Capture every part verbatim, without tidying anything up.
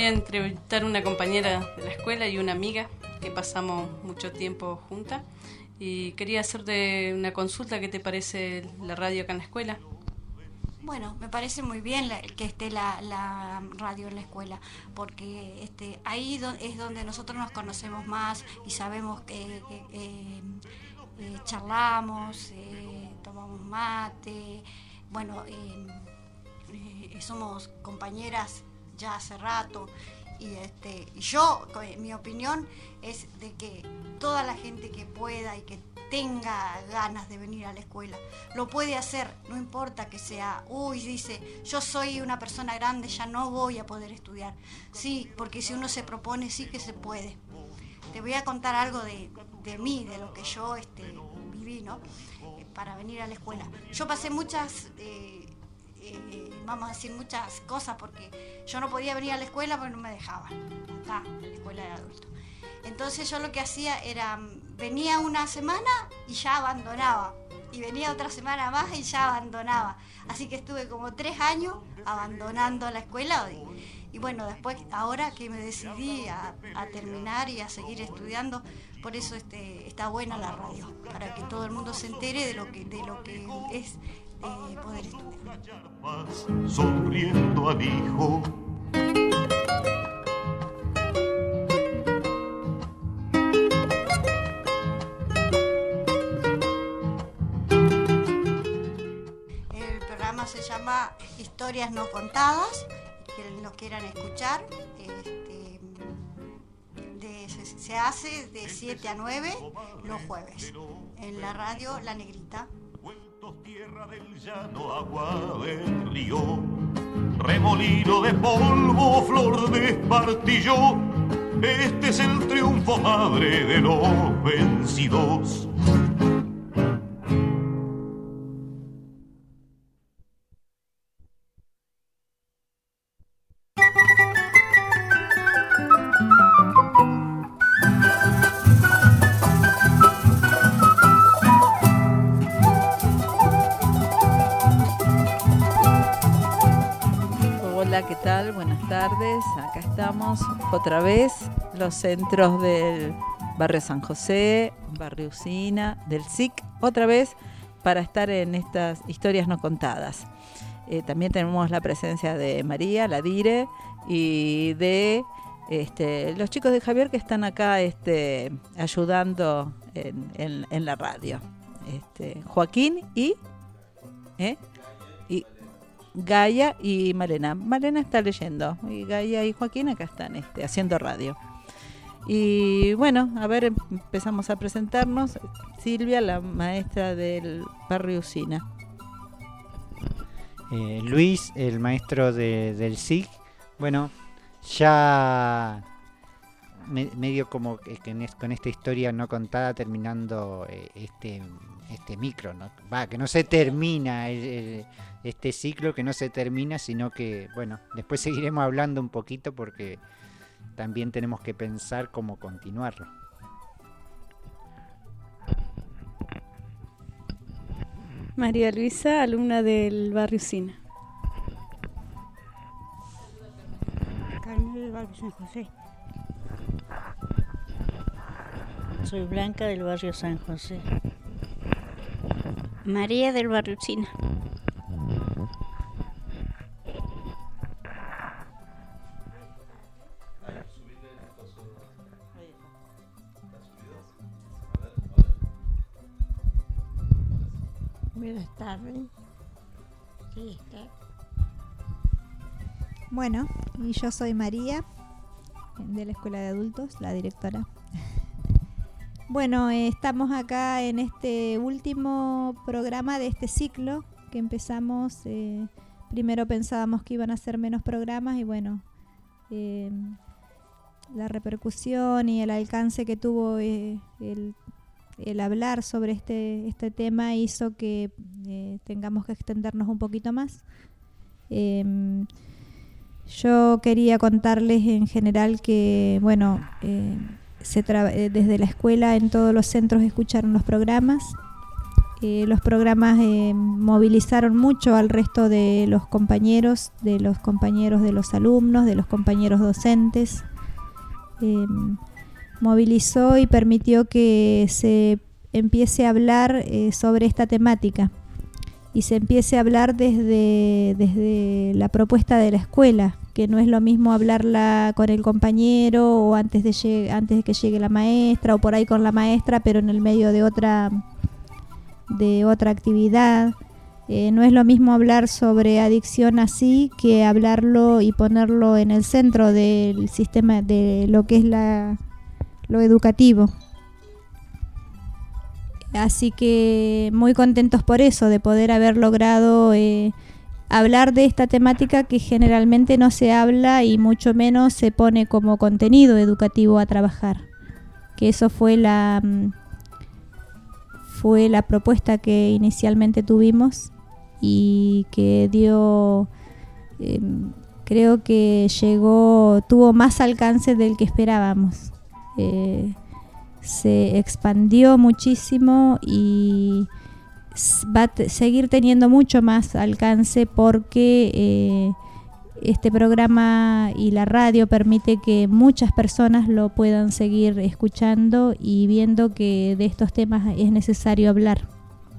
a entrevistar a una compañera de la escuela y una amiga que pasamos mucho tiempo juntas. Y quería hacerte una consulta. ¿Qué te parece la radio acá en la escuela? Bueno, me parece muy bien la, que esté la, la radio en la escuela, porque este, ahí do, es donde nosotros nos conocemos más y sabemos que, que eh, eh, charlamos, eh, tomamos mate, bueno, eh, eh, somos compañeras ya hace rato. Y este, yo, mi opinión es de que toda la gente que pueda y que tenga ganas de venir a la escuela, lo puede hacer, no importa que sea, uy, dice, yo soy una persona grande, ya no voy a poder estudiar. Sí, porque si uno se propone, sí que se puede. Te voy a contar algo de, de mí, de lo que yo este, viví, ¿no? Eh, para venir a la escuela. Yo pasé muchas... Eh, Eh, vamos a decir muchas cosas, porque yo no podía venir a la escuela porque no me dejaban. Acá, la escuela de adultos. Entonces yo lo que hacía era, venía una semana y ya abandonaba, y venía otra semana más y ya abandonaba. Así que estuve como tres años abandonando la escuela, y, y bueno, después, ahora que me decidí a, a terminar y a seguir estudiando, por eso este, está buena la radio, para que todo el mundo se entere de lo que, de lo que es Eh, poder estudiar. Sonriendo al hijo. El programa se llama Historias No Contadas, que los quieran escuchar. Este, de, se, se hace de siete a nueve los jueves en la radio La Negrita. Tierra del llano, agua del río, remolino de polvo, flor de espartillo. Este es el triunfo, madre de los vencidos. ¿Qué tal? Buenas tardes. Acá estamos otra vez, los centros del barrio San José, barrio Usina, del S I C, otra vez para estar en estas historias no contadas. Eh, también tenemos la presencia de María, la Dire, y de este, los chicos de Javier que están acá este, ayudando en, en, en la radio. Este, Joaquín y... ¿eh? y Gaia y Malena. Malena está leyendo y Gaia y Joaquín acá están este, haciendo radio. Y bueno, a ver, empezamos a presentarnos. Silvia, la maestra del barrio Usina. Eh, Luis, el maestro de, del S I C. Bueno, ya me, medio como que en es, con esta historia no contada, terminando eh, este este micro, ¿no? Va, que no se termina el, el, este ciclo, que no se termina, sino que, bueno, después seguiremos hablando un poquito porque también tenemos que pensar cómo continuarlo. María Luisa, alumna del barrio Usina. Carmen del barrio San José. Soy Blanca del barrio San José. María del barrio Usina. Buenas tardes. Sí, está. Bueno, y yo soy María, de la Escuela de Adultos, la directora. Bueno, eh, estamos acá en este último programa de este ciclo que empezamos. Eh, primero pensábamos que iban a ser menos programas y bueno, eh, la repercusión y el alcance que tuvo eh, el, el hablar sobre este, este tema hizo que eh, tengamos que extendernos un poquito más. Eh, yo quería contarles en general que, bueno, eh, Se tra- desde la escuela en todos los centros escucharon los programas. Eh, los programas eh, movilizaron mucho al resto de los compañeros, de los compañeros de los alumnos, de los compañeros docentes. Eh, movilizó y permitió que se empiece a hablar eh, sobre esta temática y se empiece a hablar desde, desde la propuesta de la escuela, que no es lo mismo hablarla con el compañero o antes de, lleg- antes de que llegue la maestra o por ahí con la maestra, pero en el medio de otra de otra actividad. Eh, no es lo mismo hablar sobre adicción así que hablarlo y ponerlo en el centro del sistema de lo que es la, lo educativo. Así que muy contentos por eso, de poder haber logrado eh, hablar de esta temática que generalmente no se habla y mucho menos se pone como contenido educativo a trabajar. Que eso fue la... fue la propuesta que inicialmente tuvimos y que dio, eh, creo que llegó, tuvo más alcance del que esperábamos. Eh, se expandió muchísimo y va a t- seguir teniendo mucho más alcance porque eh, este programa y la radio permite que muchas personas lo puedan seguir escuchando y viendo que de estos temas es necesario hablar.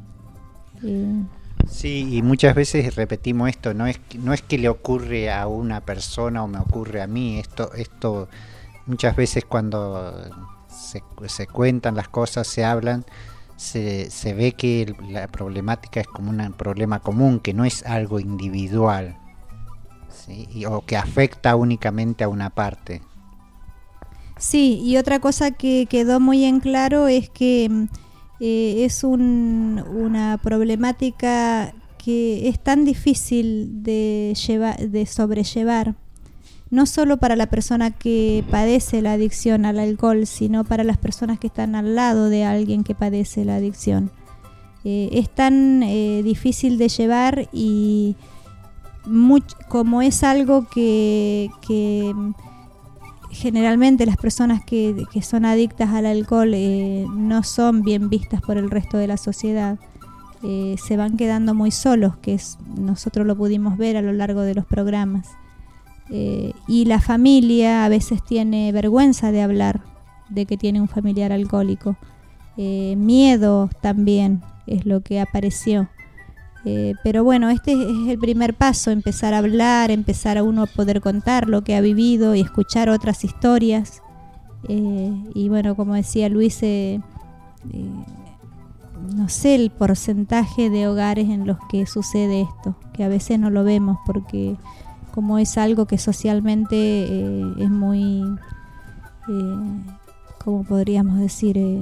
Eh, Sí, y muchas veces repetimos esto, no es, no es que le ocurre a una persona o me ocurre a mí, esto, esto muchas veces cuando se, se cuentan las cosas, se hablan, se, se ve que el, la problemática es como un problema común, que no es algo individual. ¿Sí? Y, o que afecta únicamente a una parte. Sí, y otra cosa que quedó muy en claro es que eh, es un, una problemática que es tan difícil de, llevar, de sobrellevar, no solo para la persona que padece la adicción al alcohol, sino para las personas que están al lado de alguien que padece la adicción. Eh, es tan eh, difícil de llevar y Much, como es algo que, que generalmente las personas que, que son adictas al alcohol eh, no son bien vistas por el resto de la sociedad, eh, se van quedando muy solos, que es, nosotros lo pudimos ver a lo largo de los programas. Eh, y la familia a veces tiene vergüenza de hablar de que tiene un familiar alcohólico. Eh, miedo también es lo que apareció. Eh, pero bueno, este es el primer paso, empezar a hablar, empezar a uno a poder contar lo que ha vivido y escuchar otras historias. Eh, y bueno, como decía Luis, eh, eh, no sé el porcentaje de hogares en los que sucede esto, que a veces no lo vemos porque como es algo que socialmente eh, es muy, eh, ¿cómo podríamos decir? Eh,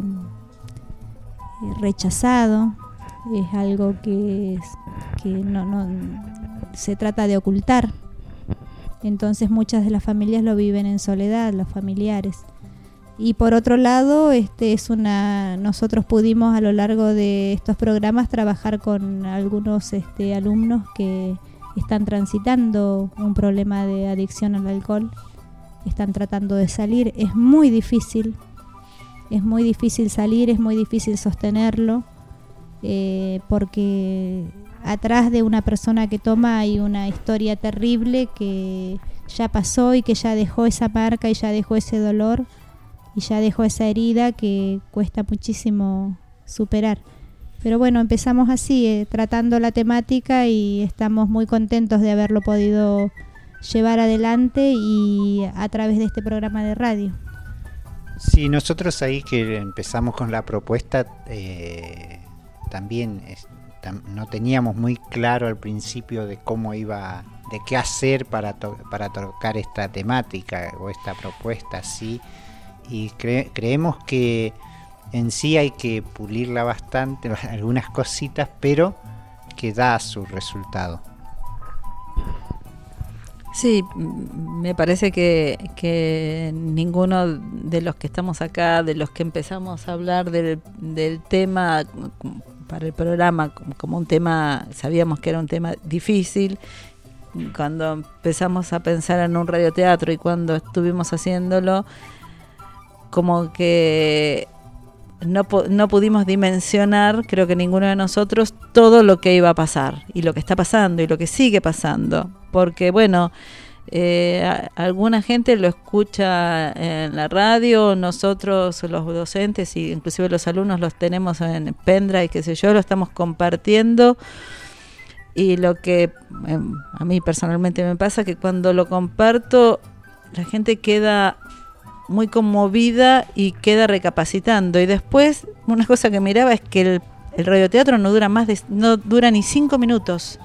rechazado. Es algo que, que no, no se trata de ocultar. Entonces muchas de las familias lo viven en soledad, los familiares. Y por otro lado, este es una nosotros pudimos a lo largo de estos programas trabajar con algunos este, alumnos que están transitando un problema de adicción al alcohol, están tratando de salir. Es muy difícil, es muy difícil salir, es muy difícil sostenerlo. Eh, porque atrás de una persona que toma hay una historia terrible que ya pasó y que ya dejó esa marca y ya dejó ese dolor y ya dejó esa herida que cuesta muchísimo superar. Pero bueno, empezamos así, eh, tratando la temática y estamos muy contentos de haberlo podido llevar adelante y a través de este programa de radio. Sí, nosotros ahí que empezamos con la propuesta eh, también es, tam, no teníamos muy claro al principio de cómo iba, de qué hacer para, to, para tocar esta temática o esta propuesta, sí, y cre, creemos que en sí hay que pulirla bastante, algunas cositas, pero que da su resultado. Sí, me parece que, que ninguno de los que estamos acá, de los que empezamos a hablar del, del tema para el programa, como un tema, sabíamos que era un tema difícil, cuando empezamos a pensar en un radioteatro y cuando estuvimos haciéndolo, como que no, no pudimos dimensionar, creo que ninguno de nosotros, todo lo que iba a pasar y lo que está pasando y lo que sigue pasando. Porque, bueno, eh, a, alguna gente lo escucha en la radio, nosotros los docentes y inclusive los alumnos los tenemos en pendrive, qué sé yo, lo estamos compartiendo. Y lo que eh, a mí personalmente me pasa que cuando lo comparto, la gente queda muy conmovida y queda recapacitando. Y después, una cosa que miraba es que el, el radioteatro no dura más de, no dura ni cinco minutos.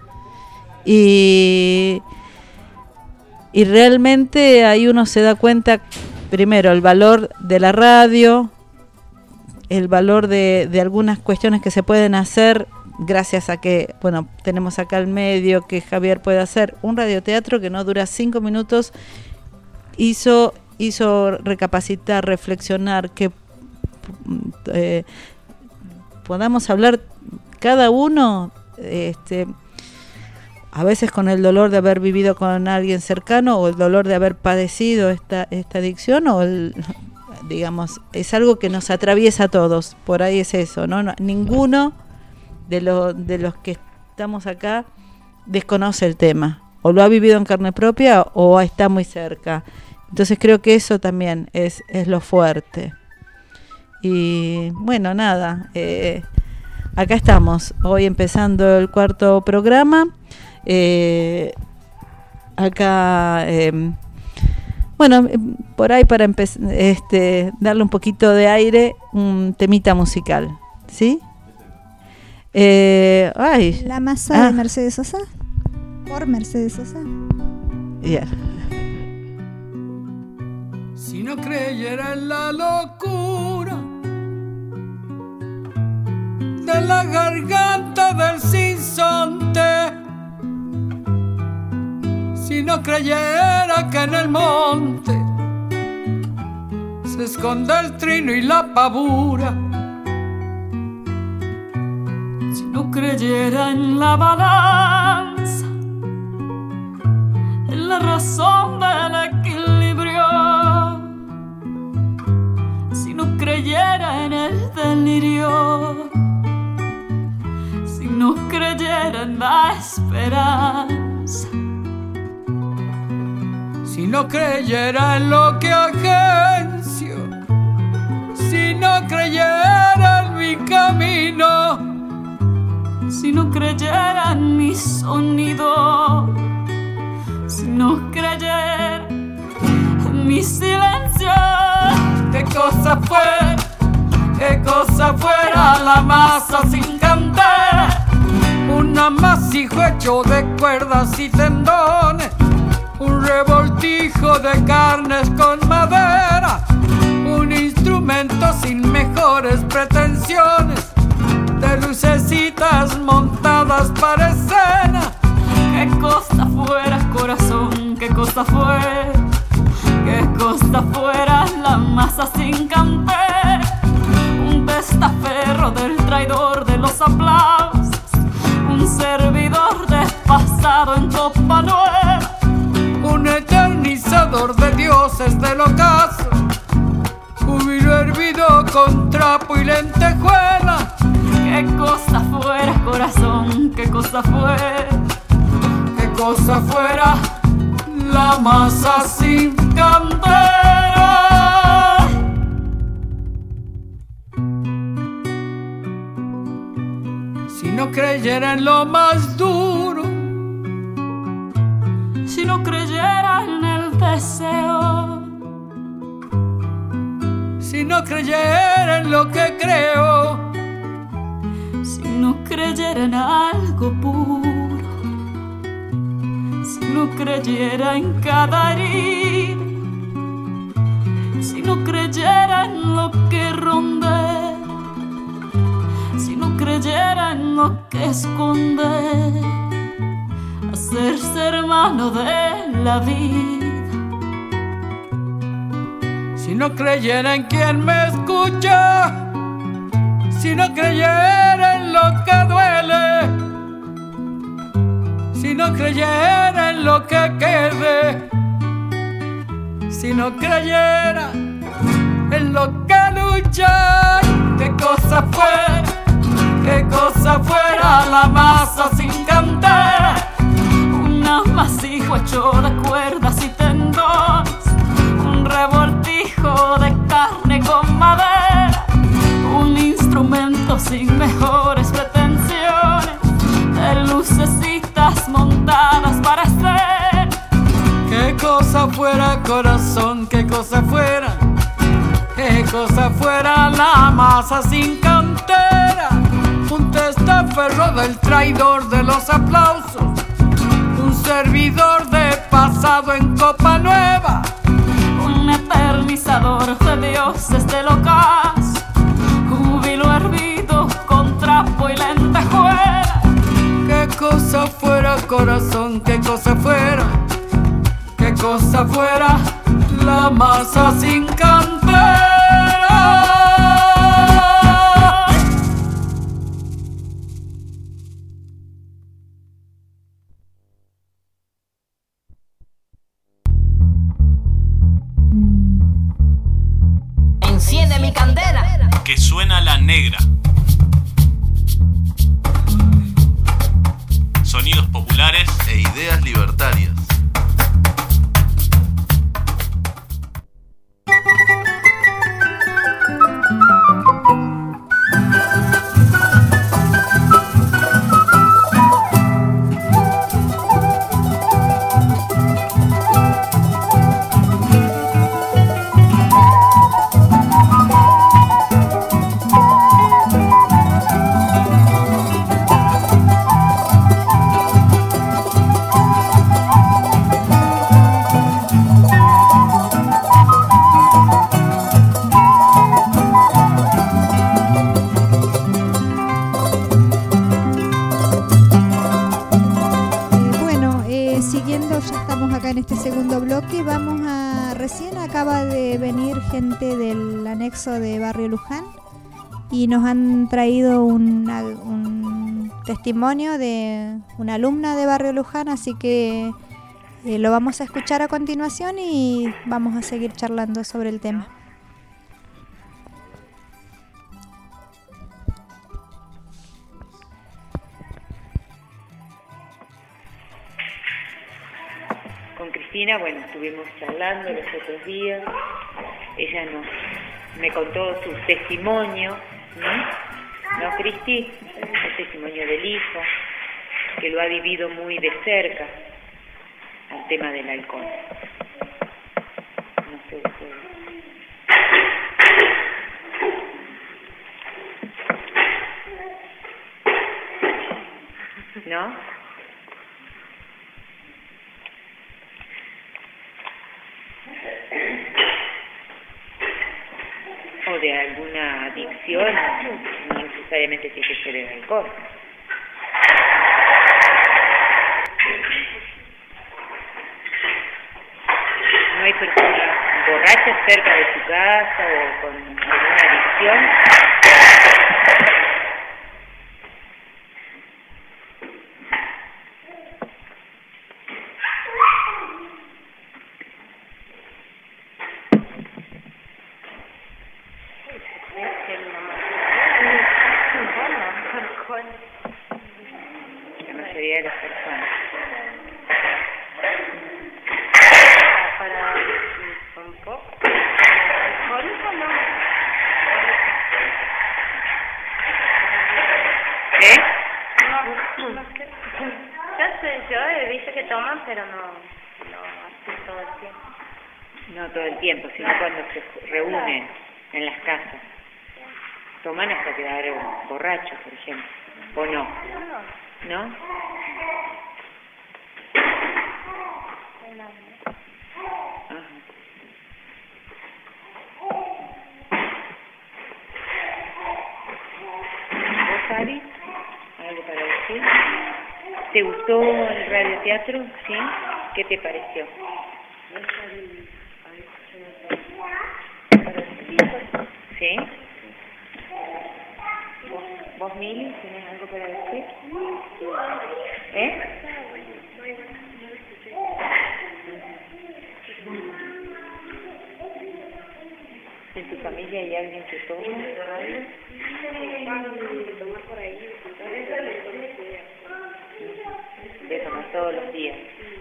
Y, y realmente ahí uno se da cuenta, primero, el valor de la radio, el valor de, de algunas cuestiones que se pueden hacer gracias a que, bueno, tenemos acá el medio que Javier puede hacer. Un radioteatro que no dura cinco minutos hizo, hizo recapacitar, reflexionar, que eh, podamos hablar cada uno, este, a veces con el dolor de haber vivido con alguien cercano o el dolor de haber padecido esta, esta adicción, o el, digamos, es algo que nos atraviesa a todos. Por ahí es eso, ¿no? No, ninguno de, lo, de los que estamos acá desconoce el tema, o lo ha vivido en carne propia o está muy cerca. Entonces creo que eso también es, es lo fuerte. Y bueno, nada, eh, acá estamos, hoy empezando el cuarto programa. Eh, acá, eh, bueno, por ahí para empezar, este, darle un poquito de aire, un temita musical, ¿sí? Eh, ay, La masa ah. de Mercedes Sosa, por Mercedes Sosa. Yeah. Si no creyera en la locura de la garganta del sinsonte, si no creyera que en el monte se esconde el trino y la pavura, si no creyera en la balanza, en la razón del equilibrio, si no creyera en el delirio, si no creyera en la esperanza, si no creyera en lo que agencio, si no creyera en mi camino, si no creyera en mi sonido, si no creyera en mi silencio, qué cosa fuera, qué cosa fuera la masa sin cantera, un amasijo hecho de cuerdas y tendones, un revoltijo de carnes con madera, un instrumento sin mejores pretensiones, de lucecitas montadas para escena. Qué cosa fuera, corazón, qué cosa fuera, qué cosa fuera la masa sin cantera, un testaferro del traidor de los aplausos, un servidor despasado en copa nueva, un eternizador de dioses del ocaso, un vino hervido con trapo y lentejuela. Qué cosa fuera, corazón, qué cosa fuera, qué cosa fuera la masa sin cantera. Si no creyera en lo más duro, si no creyera en el deseo, si no creyera en lo que creo, si no creyera en algo puro, si no creyera en cada herida, si no creyera en lo que ronde, si no creyera en lo que esconde, hacerse hermano de la vida, si no creyera en quien me escucha, si no creyera en lo que duele, si no creyera en lo que quede, si no creyera en lo que lucha, escuchar. Qué cosa fuera, qué cosa fuera la masa sin cantera, un amasijo hecho de cuerdas y tendones, un revoltijo de carne con madera, un instrumento sin mejores pretensiones, de lucecitas montadas para hacer. Qué cosa fuera, corazón, qué cosa fuera, qué cosa fuera la masa sin cantera, un testaferro del traidor de los aplausos, un servidor de pasado en copa nueva, un eternizador de dioses del ocaso, júbilo hervido con trapo y lentejuela. Qué cosa fuera, corazón, qué cosa fuera, qué cosa fuera la masa sin cantera. Enciende mi candela. Que suena la negra. Sonidos populares e ideas libertarias. De Barrio Luján y nos han traído una, un testimonio de una alumna de Barrio Luján, así que eh, lo vamos a escuchar a continuación y vamos a seguir charlando sobre el tema. Con Cristina, bueno, estuvimos charlando los otros días, ella nos me contó su testimonio, ¿no, ¿No Cristi? El testimonio del hijo, que lo ha vivido muy de cerca, al tema del alcohol. No sé ustedes. ¿No? O de alguna adicción, no necesariamente tiene que ser el alcohol. ¿No hay personas borrachas cerca de su casa o con alguna adicción? Pero no, no así todo el tiempo. No todo el tiempo, sino cuando se reúnen en las casas. Toman hasta quedar borrachos, por ejemplo. ¿O no? No. ¿No? Ajá. ¿Vos, Ari? ¿Algo para decir? ¿Te gustó el radioteatro? ¿Sí? ¿Qué te pareció? ¿Sí? ¿Vos, vos Mili, tenés algo para decir? ¿Eh? En tu familia hay alguien que toma? De tomar todos los días.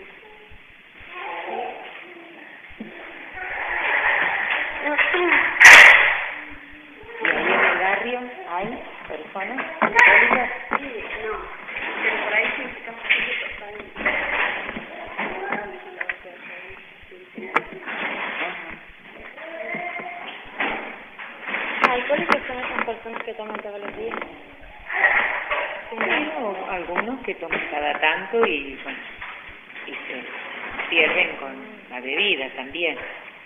¿Y ahí en el barrio hay personas alcohólicas? Sí, no, pero por ahí sí estamos alcohólicos son esas personas que toman todos los días. Sí, o algunos que toman cada tanto y, bueno, y se pierden con la bebida también.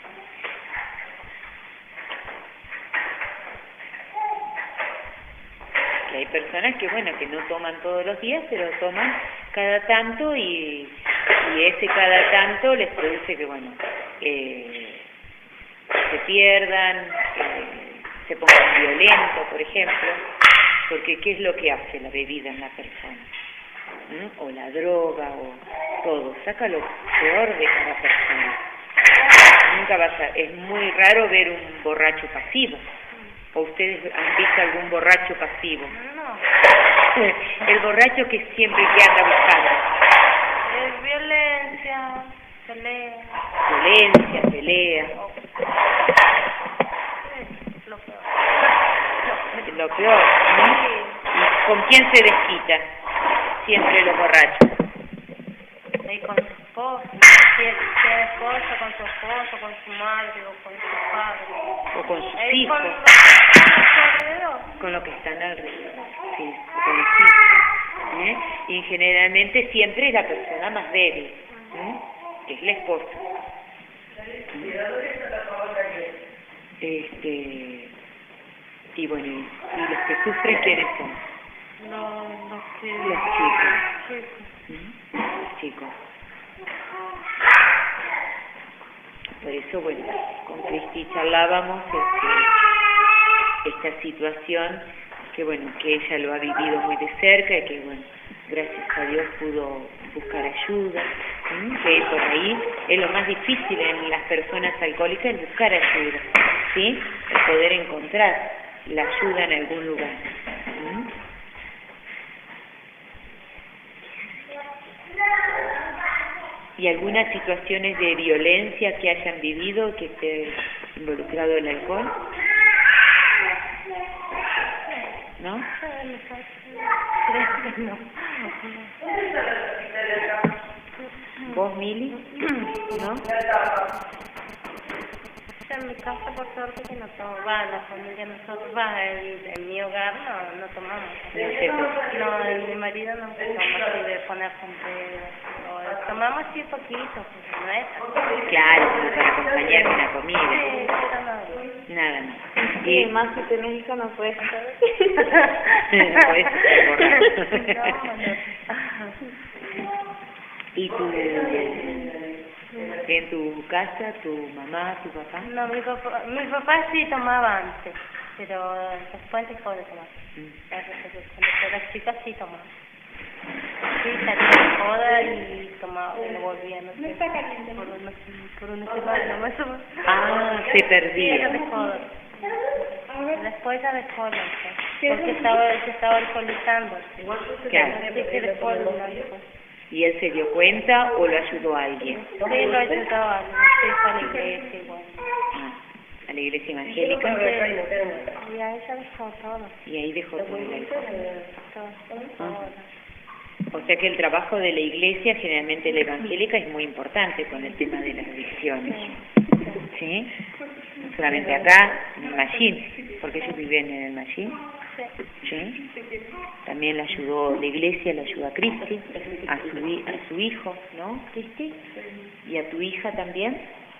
Que hay personas que, bueno, que no toman todos los días, pero toman cada tanto y, y ese cada tanto les produce que, bueno, eh, se pierdan, eh, se pongan violentos, por ejemplo, porque ¿qué es lo que hace la bebida en la persona? ¿Mm? O la droga, o todo, saca lo peor de cada persona. Nunca vas a, es muy raro ver un borracho pasivo. ¿O ustedes han visto algún borracho pasivo? No. El borracho que siempre que anda buscando. Es violencia, pelea. Violencia, pelea. Es lo peor. Es lo peor, ¿no? ¿Y con quién se desquita? Siempre los borrachos. Ahí con su esposo, si es esposo, con su esposo, con su madre o con su padre. O con sus Ahí hijos. Con los que están alrededor. Con los que están alrededor. Sí, con los hijos. ¿Eh? Y generalmente siempre es la persona más débil, ¿eh? Que es la esposa. Este, y bueno, y, y los que sufren, ¿quiénes son? No, no sé. Los chicos. Chicos. ¿Mm? Los chicos. Por eso, bueno, con Cristi charlábamos este, esta situación, que bueno, que ella lo ha vivido muy de cerca y que bueno, gracias a Dios pudo buscar ayuda, ¿sí? Que por ahí es lo más difícil en las personas alcohólicas, el buscar ayuda, ¿sí? El poder encontrar la ayuda en algún lugar. ¿Sí? ¿Y algunas situaciones de violencia que hayan vivido, que esté involucrado el alcohol? ¿No? No. ¿Vos, Mili? ¿No? En mi casa, por suerte, que no tomo, va, la familia nosotros, va, en, en mi hogar no, no tomamos. No, en mi marido no se toma así de poner sombrero. Tomamos sí poquito, porque no es así. Claro, como para acompañar una comida. Sí, pero nada. Nada más. Sí, y más si tenés hija no puedes estar. No puedes estar borracho. No, no. ¿Y tu, en tu casa, tu mamá, tu papá? No, mi papá, mi papá sí tomaba antes, pero después dejó de tomar. Mm. Cuando era chica sí tomaba. Sí, salía de joda y tomaba, y volvía, no sé, por una, por una semana más o menos. Ah, se perdía. Sí, de joda. Después ya dejó, no sé, porque estaba, se estaba alcoholizando. Claro. Sí, se dejó el ¿Y él se dio cuenta o lo ayudó a alguien? Sí, lo ayudó a alguien, sí, fue a la iglesia igual. Ah, a la iglesia evangélica. Y a ella dejó todo. Y ahí dejó todo el alcohol. Todo. Ah. O sea que el trabajo de la iglesia, generalmente la evangélica, es muy importante con el tema de las adicciones. ¿Sí? No solamente acá, en el Machín, porque ellos viven en el Machín. ¿Sí? También le ayudó la iglesia, le ayudó a Cristi, a su, a su hijo, ¿no, Cristi? ¿Y a tu hija también?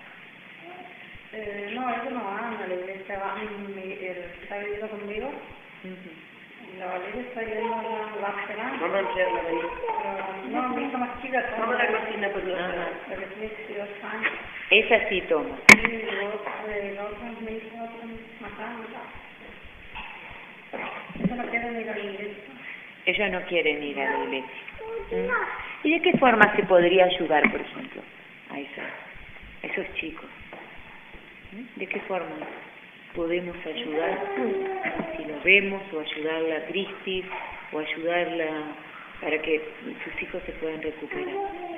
Eh, no, eso no va a la iglesia, va, mi, el, está viviendo conmigo. Uh-huh. La Valeria está yendo a la semana. No, no, no, no, mi hija más chica toma la cocina, pues no. La que tiene dieciocho años. Esa sí toma. Sí, luego, eh, la otra me dice, otra matando. Ellos no quieren ir a la iglesia. Ellos no quieren ir a la iglesia. ¿Mm? ¿Y de qué forma se podría ayudar, por ejemplo, a esos, a esos chicos? ¿Mm? ¿De qué forma? podemos ayudar, si lo vemos, o ayudarla a Cristi, o ayudarla para que sus hijos se puedan recuperar.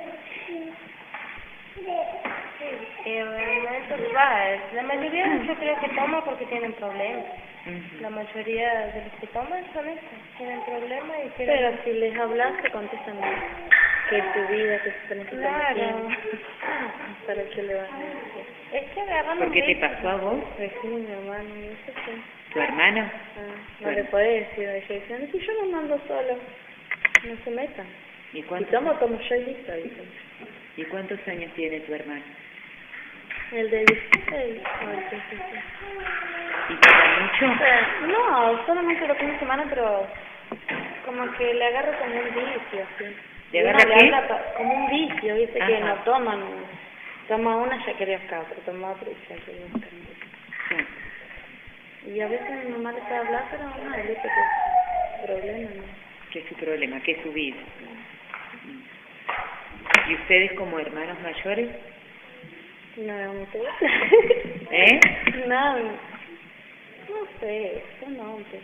Eh, realmente, va, la mayoría yo creo que toma porque tienen problemas. Uh-huh. La mayoría de los que toman son estos, tienen problemas y quieren... Pero si les hablas, te contestan que es tu vida, que se necesitan claro. tiempo. ¿Para qué le vas a decir? Es que agarran ¿Por qué te beso. pasó a vos? Pues sí, mi hermano, no sé qué. ¿Tu hermana? Ah, no bueno. le podés decir a ella, dicen, si yo no mando solo, no se metan. ¿Y Si cuántos, tomo, tomo yo y listo, dicen. ¿Y cuántos años tiene tu hermana? El de dieciséis, no, el dieciséis. ¿Y toma mucho? Eh, no, solamente los fines de semana, pero como que le agarro como un vicio, así. ¿Le agarra Uno qué? le agarra como un vicio, viste, Ajá. que no toman. Toma una, ya quería buscar otro, toma otro y ya quería buscar otro. Sí. Y a veces mi mamá le sabe hablar, pero no, él dice que es problema, ¿no? ¿Qué es su problema? ¿Qué es su vida? ¿Y ustedes como hermanos mayores? No, no sé. ¿Eh? No, no sé, son hombres.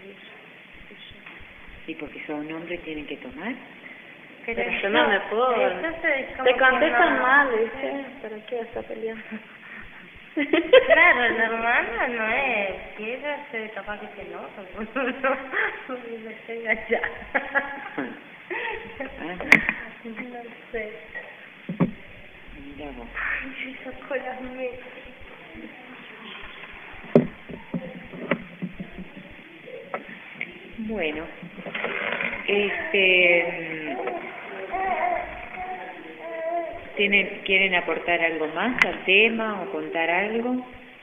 ¿Y porque son hombres tienen que tomar? Pero, pero yo no me puedo. Te contestan no. mal, ¿viste? ¿Para qué está peleando? Claro, la hermana no es. Si ella se capaz que se enoja, no, no, le llega ya. No sé. Mira vos. Ay, esa cola me... Bueno, este, ¿tienen, ¿quieren aportar algo más al tema o contar algo?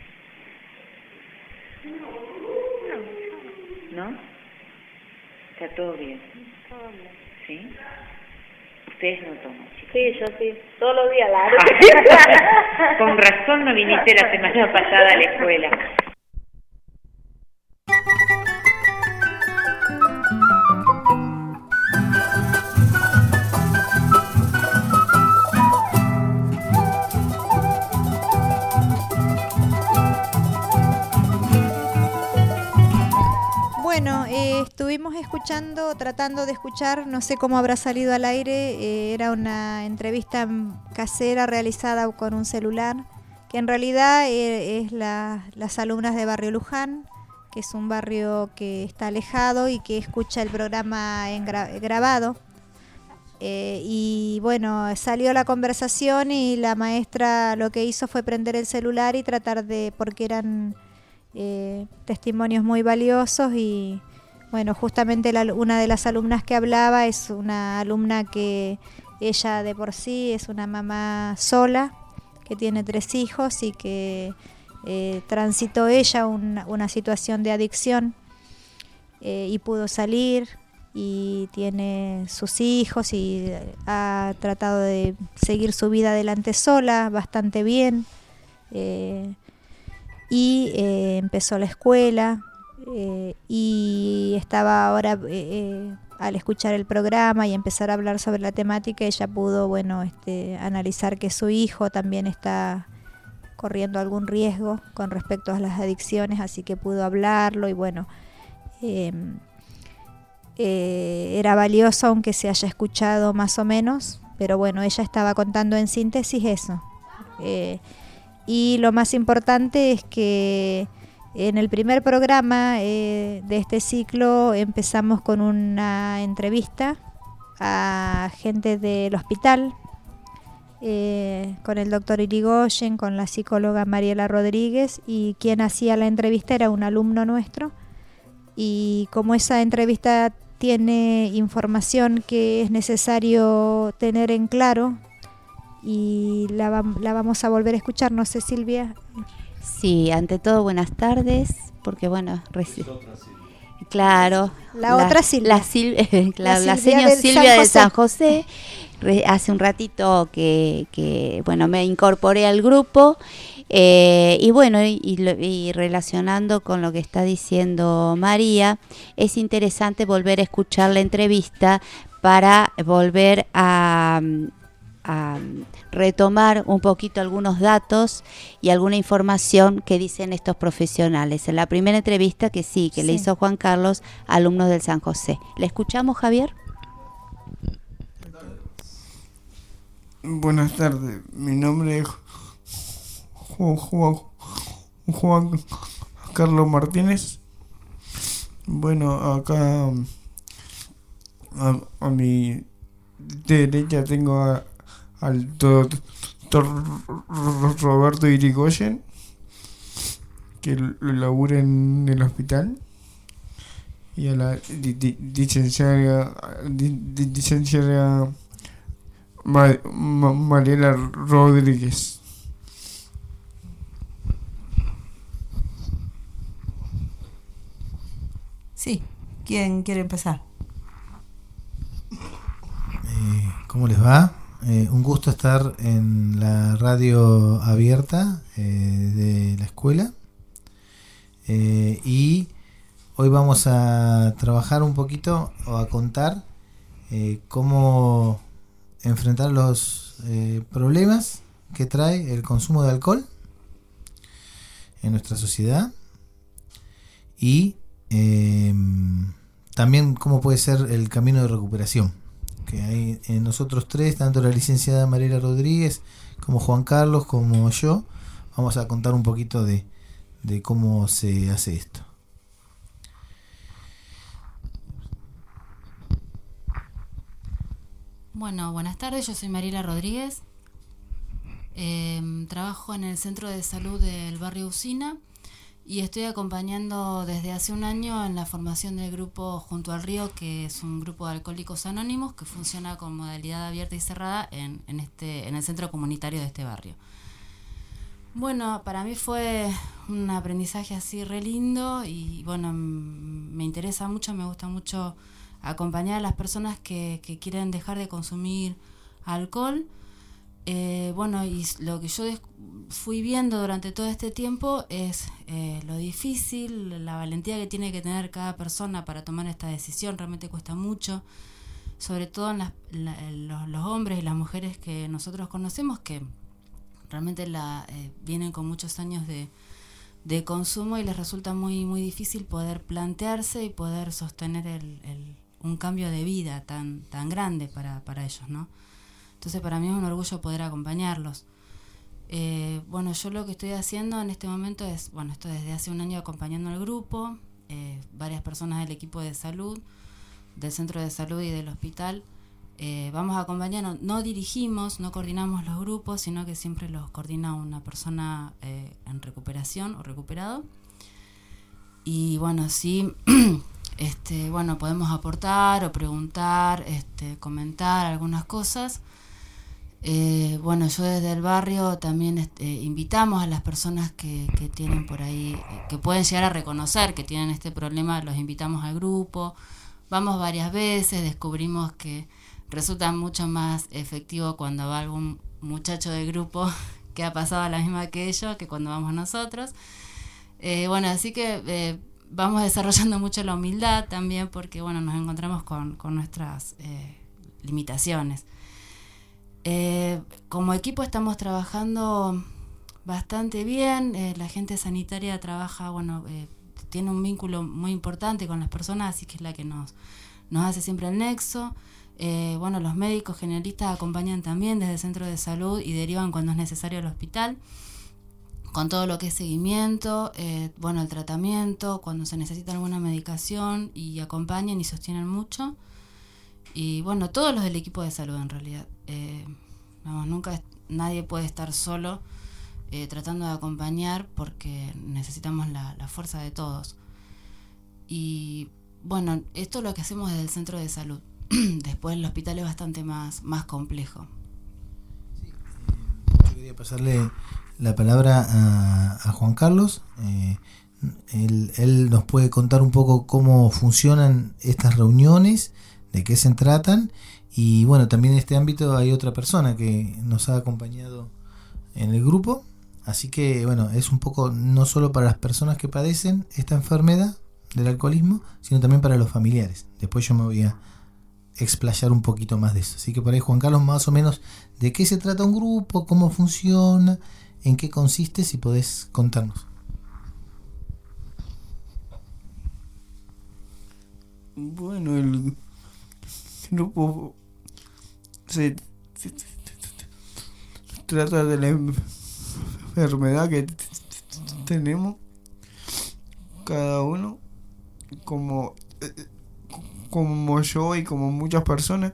¿No? ¿Está todo bien? ¿Sí? Ustedes no toman, chicos. Sí, yo sí. Todos los días la hago. Con razón no viniste la semana pasada a la escuela. Bueno, eh, estuvimos escuchando, tratando de escuchar, no sé cómo habrá salido al aire, eh, era una entrevista casera realizada con un celular, que en realidad eh, es la, las alumnas de Barrio Luján, que es un barrio que está alejado y que escucha el programa en gra- grabado. Eh, y bueno, salió la conversación y la maestra lo que hizo fue prender el celular y tratar de, porque eran... Eh, testimonios muy valiosos y bueno, justamente la, una de las alumnas que hablaba es una alumna que ella de por sí es una mamá sola, que tiene tres hijos y que eh, transitó ella una, una situación de adicción eh, y pudo salir y tiene sus hijos y ha tratado de seguir su vida adelante sola, bastante bien. Eh, y eh, empezó la escuela eh, y estaba ahora eh, eh, al escuchar el programa y empezar a hablar sobre la temática, ella pudo bueno este analizar que su hijo también está corriendo algún riesgo con respecto a las adicciones, así que pudo hablarlo y bueno eh, eh, era valioso aunque se haya escuchado más o menos, pero bueno, ella estaba contando en síntesis eso. eh, Y lo más importante es que en el primer programa eh, de este ciclo empezamos con una entrevista a gente del hospital, eh, con el doctor Irigoyen, con la psicóloga Mariela Rodríguez, y quien hacía la entrevista era un alumno nuestro. Y como esa entrevista tiene información que es necesario tener en claro, y la, la vamos a volver a escuchar, no sé, Silvia. Sí, ante todo buenas tardes, porque bueno, reci- claro, la, la otra Silvia, la, Sil- la, la, la señora Silvia San de San José. Re- hace un ratito que, que bueno me incorporé al grupo eh, y bueno y, y, lo, y relacionando con lo que está diciendo María, es interesante volver a escuchar la entrevista para volver a a retomar un poquito algunos datos y alguna información que dicen estos profesionales. En la primera entrevista que sí, que sí. le hizo Juan Carlos a alumnos del San José. ¿Le escuchamos, Javier? Buenas tardes, mi nombre es Juan, Juan, Juan Carlos Martínez. Bueno, acá a, a mi derecha tengo a, al doctor Roberto Irigoyen, que lo labura en el hospital, y a la di, di, licenciada, di, di, licenciada Ma, Ma, Mariela Rodríguez. Sí, ¿quién quiere empezar? Eh, ¿Cómo les va? Eh, un gusto estar en la radio abierta eh, de la escuela. Eh, y hoy vamos a trabajar un poquito o a contar eh, cómo enfrentar los eh, problemas que trae el consumo de alcohol en nuestra sociedad, y eh, también cómo puede ser el camino de recuperación que hay en nosotros tres, tanto la licenciada Mariela Rodríguez como Juan Carlos como yo. Vamos a contar un poquito de, de cómo se hace esto. Bueno, buenas tardes, yo soy Mariela Rodríguez, eh, trabajo en el Centro de Salud del Barrio Usina y estoy acompañando desde hace un año en la formación del grupo Junto al Río, que es un grupo de alcohólicos anónimos que funciona con modalidad abierta y cerrada en, en, este, en el centro comunitario de este barrio. Bueno, para mí fue un aprendizaje así re lindo y bueno, me interesa mucho, me gusta mucho acompañar a las personas que, que quieren dejar de consumir alcohol. Eh, bueno, y lo que yo fui viendo durante todo este tiempo es eh, lo difícil, la valentía que tiene que tener cada persona para tomar esta decisión. Realmente cuesta mucho, sobre todo en las, la, los, los hombres y las mujeres que nosotros conocemos, que realmente la, eh, vienen con muchos años de, de consumo y les resulta muy, muy difícil poder plantearse y poder sostener el, el un cambio de vida tan tan grande para, para ellos, ¿no? Entonces para mí es un orgullo poder acompañarlos. Eh, bueno, yo lo que estoy haciendo en este momento es, bueno, estoy desde hace un año acompañando al grupo, eh, varias personas del equipo de salud, del centro de salud y del hospital. Eh, vamos a acompañar, no, no dirigimos, no coordinamos los grupos, sino que siempre los coordina una persona eh, en recuperación o recuperado. Y bueno, sí... Este, bueno, podemos aportar o preguntar, este, comentar algunas cosas. Eh, bueno, yo desde el barrio también este, invitamos a las personas que, que tienen por ahí, que pueden llegar a reconocer que tienen este problema, los invitamos al grupo. Vamos varias veces, descubrimos que resulta mucho más efectivo cuando va algún muchacho del grupo que ha pasado a la misma que ellos que cuando vamos nosotros. Eh, bueno, así que... Eh, vamos desarrollando mucho la humildad también porque bueno, nos encontramos con, con nuestras eh, limitaciones. Eh, como equipo estamos trabajando bastante bien, eh, la gente sanitaria trabaja, bueno, eh, tiene un vínculo muy importante con las personas, así que es la que nos, nos hace siempre el nexo. Eh, bueno, los médicos generalistas acompañan también desde el centro de salud y derivan cuando es necesario al hospital, con todo lo que es seguimiento, eh, bueno, el tratamiento, cuando se necesita alguna medicación, y acompañan y sostienen mucho. Y bueno, todos los del equipo de salud en realidad. Eh, vamos, nunca nadie puede estar solo eh, tratando de acompañar porque necesitamos la, la fuerza de todos. Y bueno, esto es lo que hacemos desde el centro de salud. Después el hospital es bastante más, más complejo. Sí, eh, yo quería pasarle la palabra a, a Juan Carlos. Eh, él, él nos puede contar un poco cómo funcionan estas reuniones, de qué se tratan, y bueno, también en este ámbito hay otra persona que nos ha acompañado en el grupo, así que bueno, es un poco no solo para las personas que padecen esta enfermedad del alcoholismo, sino también para los familiares. Después yo me voy a explayar un poquito más de eso. Así que por ahí, Juan Carlos, más o menos de qué se trata un grupo, cómo funciona, en qué consiste, si podés contarnos. Bueno, el grupo se, se, se, se trata de la enfermedad que tenemos cada uno, como como yo y como muchas personas.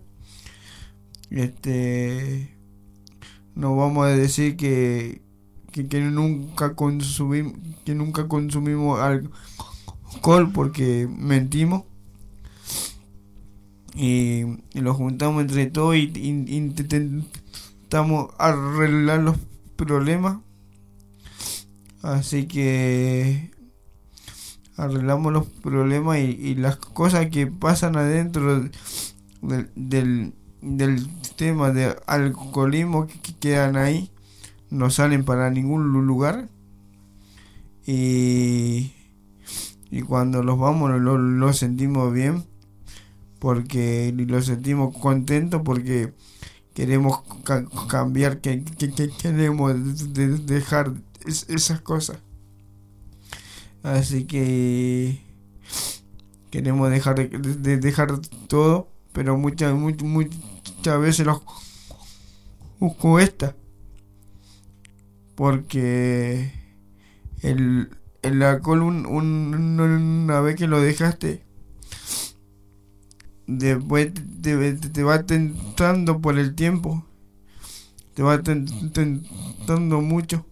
Este, no vamos a decir que que, que nunca consumimos que nunca consumimos alcohol, porque mentimos. Y, y lo juntamos entre todos y, y, y intentamos arreglar los problemas. Así que arreglamos los problemas y, y las cosas que pasan adentro del, del, del tema de alcoholismo que, que quedan ahí, no salen para ningún lugar. Y, y cuando los vamos lo, lo sentimos bien, porque lo sentimos contentos, porque queremos ca- cambiar, que, que, que queremos de, de dejar es, esas cosas. Así que queremos dejar de, de dejar todo, pero muchas muchas muchas veces nos cuesta, porque el el alcohol un, un, una vez que lo dejaste, después te, te, te va tentando por el tiempo, te va tentando mucho,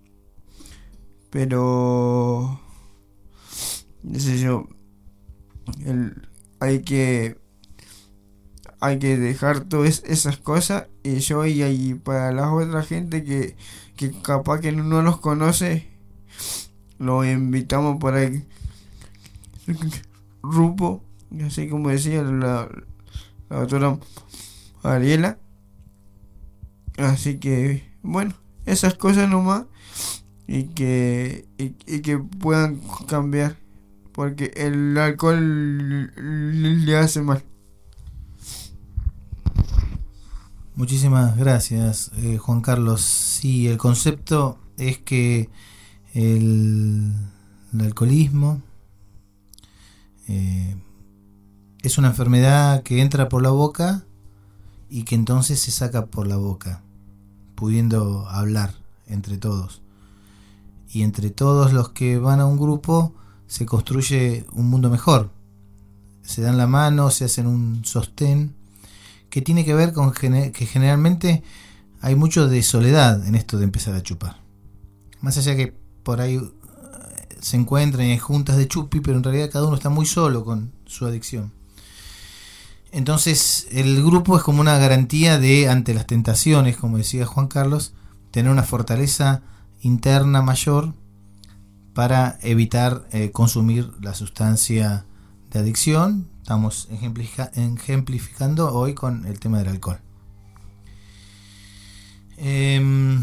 pero no sé yo, el, hay que hay que dejar todas esas cosas. Y yo y, y para la otra gente que, que capaz que no los conoce, los invitamos para el grupo, así como decía la, la doctora Ariela. Así que bueno, esas cosas nomás, y que y, y que puedan cambiar, porque el alcohol le hace mal. Muchísimas gracias, eh, Juan Carlos. Sí, el concepto es que el, el alcoholismo eh, es una enfermedad que entra por la boca y que entonces se saca por la boca, pudiendo hablar entre todos. Y entre todos los que van a un grupo se construye un mundo mejor. Se dan la mano, se hacen un sostén, que tiene que ver con gener- que generalmente hay mucho de soledad en esto de empezar a chupar. Más allá que por ahí uh, se encuentran en juntas de chupi, pero en realidad cada uno está muy solo con su adicción. Entonces el grupo es como una garantía de, ante las tentaciones, como decía Juan Carlos, tener una fortaleza interna mayor para evitar eh, consumir la sustancia de adicción. Estamos ejemplifica- ejemplificando hoy con el tema del alcohol. Eh,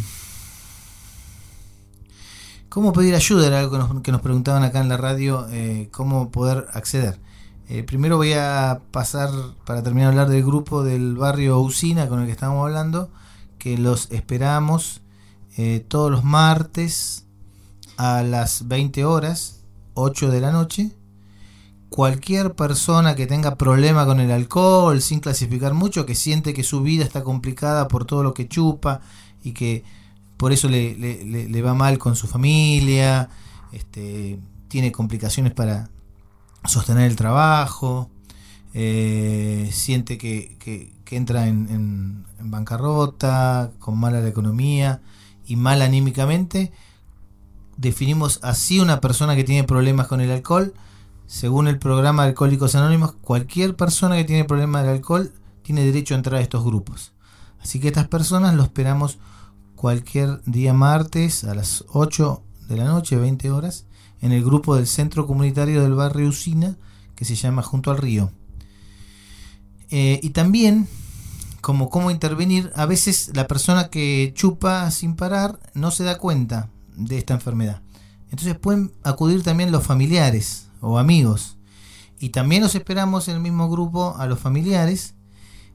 ¿Cómo pedir ayuda? Era algo que nos, que nos preguntaban acá en la radio, eh, cómo poder acceder. Eh, primero voy a pasar, para terminar de hablar del grupo del barrio Usina con el que estábamos hablando, que los esperamos eh, todos los martes a las veinte horas, ocho de la noche. Cualquier persona que tenga problema con el alcohol, sin clasificar mucho, que siente que su vida está complicada por todo lo que chupa y que por eso le, le, le, le va mal con su familia, este, tiene complicaciones para sostener el trabajo, eh, siente que, que, que entra en, en, en bancarrota, con mala la economía y mal anímicamente. Definimos así una persona que tiene problemas con el alcohol. Según el programa de Alcohólicos Anónimos, cualquier persona que tiene problemas del alcohol tiene derecho a entrar a estos grupos. Así que estas personas lo esperamos cualquier día martes a las ocho de la noche, veinte horas, en el grupo del Centro Comunitario del Barrio Usina, que se llama Junto al Río. Eh, y también, como cómo intervenir, a veces la persona que chupa sin parar no se da cuenta de esta enfermedad. Entonces pueden acudir también los familiares o amigos, y también los esperamos en el mismo grupo a los familiares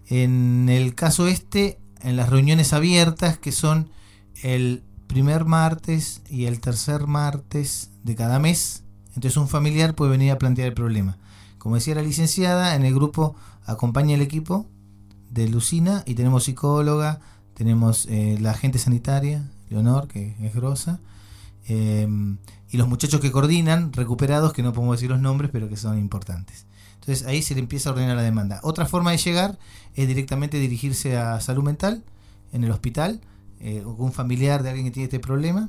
En el caso este, en las reuniones abiertas, que son el primer martes y el tercer martes de cada mes, entonces un familiar puede venir a plantear el problema. Como decía la licenciada, en el grupo acompaña el equipo de Lucina y tenemos psicóloga, tenemos eh, la agente sanitaria, Leonor, que es grosa, eh, y los muchachos que coordinan, recuperados, que no podemos decir los nombres, pero que son importantes. Entonces ahí se le empieza a ordenar la demanda. Otra forma de llegar es directamente dirigirse a salud mental, en el hospital, eh, o con un familiar de alguien que tiene este problema,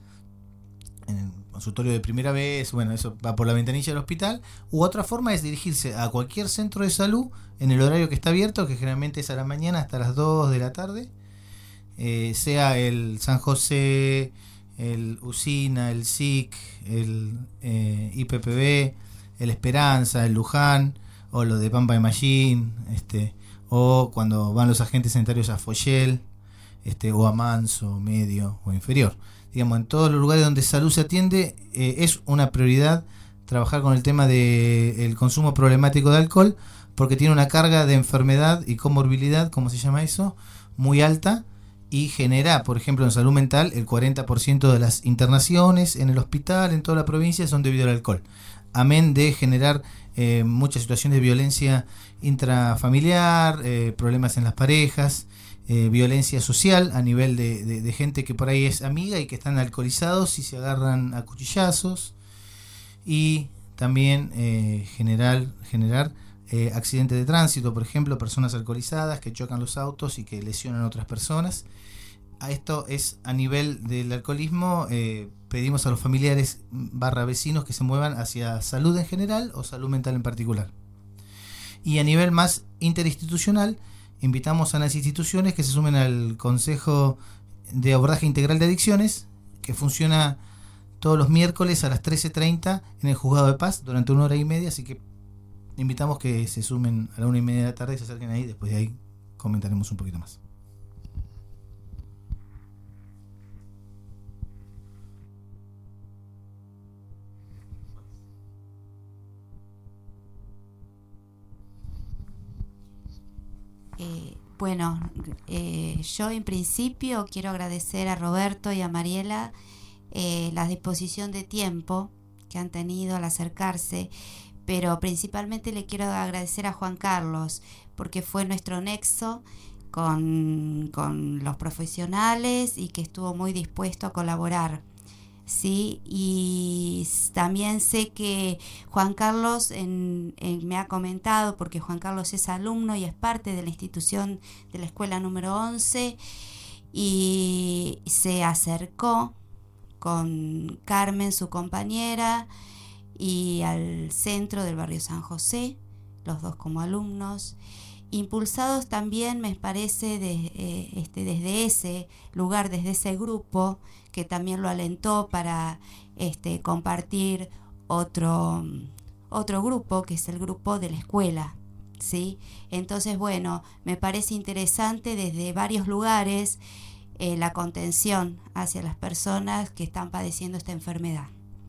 en el consultorio de primera vez, bueno, eso va por la ventanilla del hospital. U otra forma es dirigirse a cualquier centro de salud en el horario que está abierto, que generalmente es a la mañana hasta las dos de la tarde, eh, sea el San José, el Usina, el S I C, el eh, I P P B, el Esperanza, el Luján, o lo de Pampa de Mallín, este, o cuando van los agentes sanitarios a Foyel, este, o a Manso, medio o inferior. Digamos, en todos los lugares donde salud se atiende, eh, es una prioridad trabajar con el tema del consumo problemático de alcohol, porque tiene una carga de enfermedad y comorbilidad, como se llama eso, muy alta, y genera, por ejemplo, en salud mental, el cuarenta por ciento de las internaciones en el hospital, en toda la provincia, son debido al alcohol. Amén de generar eh, muchas situaciones de violencia intrafamiliar, eh, problemas en las parejas, eh, violencia social a nivel de, de, de gente que por ahí es amiga y que están alcoholizados y se agarran a cuchillazos, y también eh, generar, generar eh, accidentes de tránsito, por ejemplo, personas alcoholizadas que chocan los autos y que lesionan a otras personas. A esto es a nivel del alcoholismo. Eh, pedimos a los familiares barra vecinos que se muevan hacia salud en general o salud mental en particular. Y a nivel más interinstitucional, invitamos a las instituciones que se sumen al Consejo de Abordaje Integral de Adicciones, que funciona todos los miércoles a las trece treinta en el Juzgado de Paz durante una hora y media, así que invitamos que se sumen a la una y media de la tarde y se acerquen ahí. Después de ahí comentaremos un poquito más. Eh, bueno, eh, yo en principio quiero agradecer a Roberto y a Mariela eh, la disposición de tiempo que han tenido al acercarse, pero principalmente le quiero agradecer a Juan Carlos, porque fue nuestro nexo con, con los profesionales y que estuvo muy dispuesto a colaborar. Sí, y también sé que Juan Carlos en, en, me ha comentado, porque Juan Carlos es alumno y es parte de la institución de la escuela número once, y se acercó con Carmen, su compañera, y al centro del barrio San José, los dos como alumnos, impulsados también, me parece, de, eh, este, desde ese lugar, desde ese grupo, que también lo alentó para este, compartir otro, otro grupo, que es el grupo de la escuela, ¿sí? Entonces, bueno, me parece interesante desde varios lugares eh, la contención hacia las personas que están padeciendo esta enfermedad.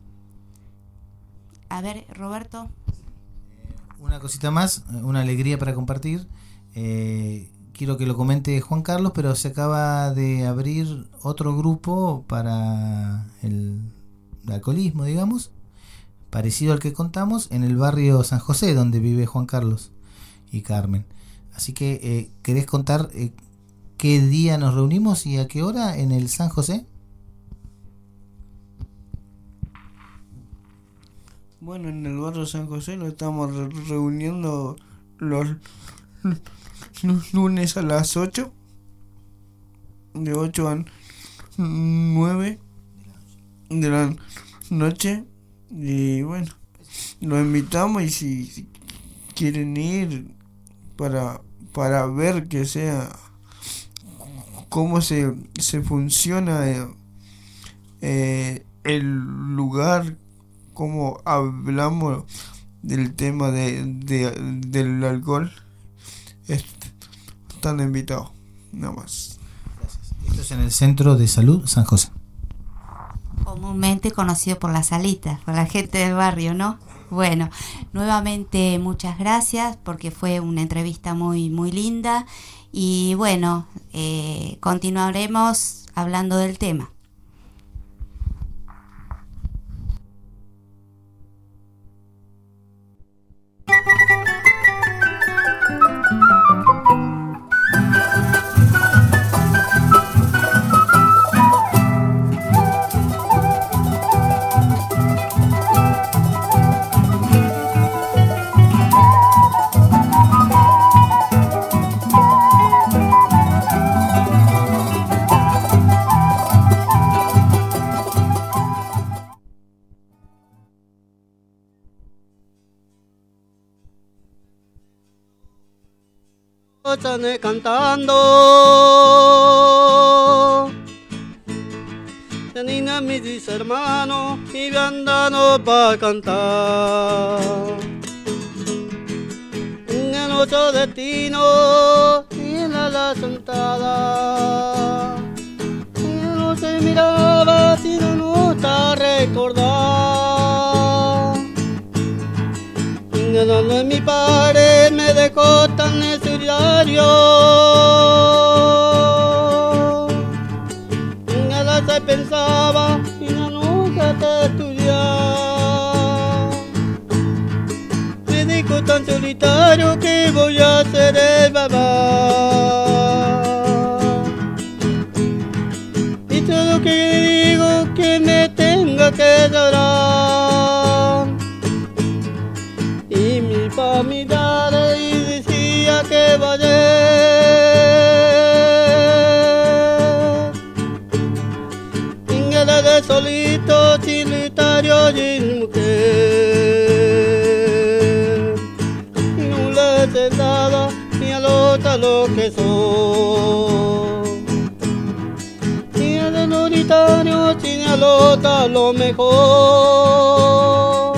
A ver, Roberto. Una cosita más, una alegría para compartir. Eh, quiero que lo comente Juan Carlos, pero se acaba de abrir otro grupo para el alcoholismo, digamos, parecido al que contamos, en el barrio San José, donde vive Juan Carlos y Carmen. Así que, eh, ¿querés contar eh, qué día nos reunimos y a qué hora en el San José? Bueno, en el barrio San José nos estamos re reuniendo los, los lunes a las ocho, de ocho a nueve de la noche, y bueno, los invitamos, y si, si quieren ir para, para ver que sea cómo se, se funciona eh, eh, el lugar, cómo hablamos del tema de, de del alcohol, están invitados, nada más. Gracias. Esto es en el Centro de Salud San José, comúnmente conocido por la salita, por la gente del barrio, ¿no? Bueno, nuevamente muchas gracias porque fue una entrevista muy, muy linda y bueno, eh, continuaremos hablando del tema. Están cantando, tenía mis hermanos y andando para cantar. En otro destino y en la, la sentada, y no se miraba sino no está recordar. Donde mi padre me dejó tan necesario, a la se pensaba y no nunca te estudiar. Me dijo tan solitario que voy a ser el papá. Y todo lo que digo que me tenga que llorar. Y mi familia y decía que vaya Ingela de solito, solitario y mujer. Y no le sé nada ni al otro lo que soy. Ni al solitario ni al otro lo mejor.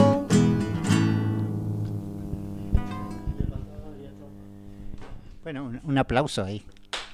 Bueno, un, un aplauso ahí.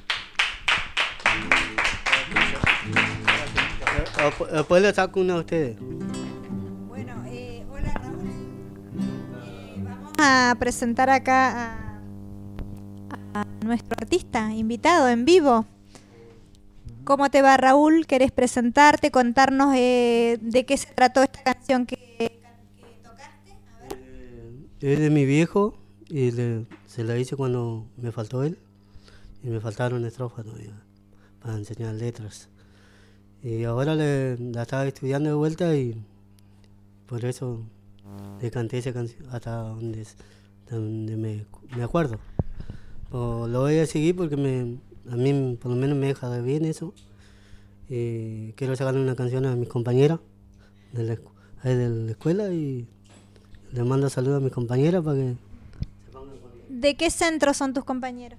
Después le saco uno a ustedes. Bueno, eh, hola Raúl. Eh, vamos a presentar acá a, a nuestro artista invitado en vivo. ¿Cómo te va, Raúl? ¿Querés presentarte, contarnos eh, de qué se trató esta canción que, que tocaste? A ver. Eh, es de mi viejo y le, se la hice cuando me faltó él y me faltaron estrofas todavía para enseñar letras. Y ahora le, la estaba estudiando de vuelta y por eso le canté esa canción hasta donde, donde me, me acuerdo. O lo voy a seguir porque me, a mí por lo menos me deja de bien eso. Y quiero sacarle una canción a mis compañeras de la, de la escuela y le mando saludos a mis compañeras para que... ¿De qué centro son tus compañeros?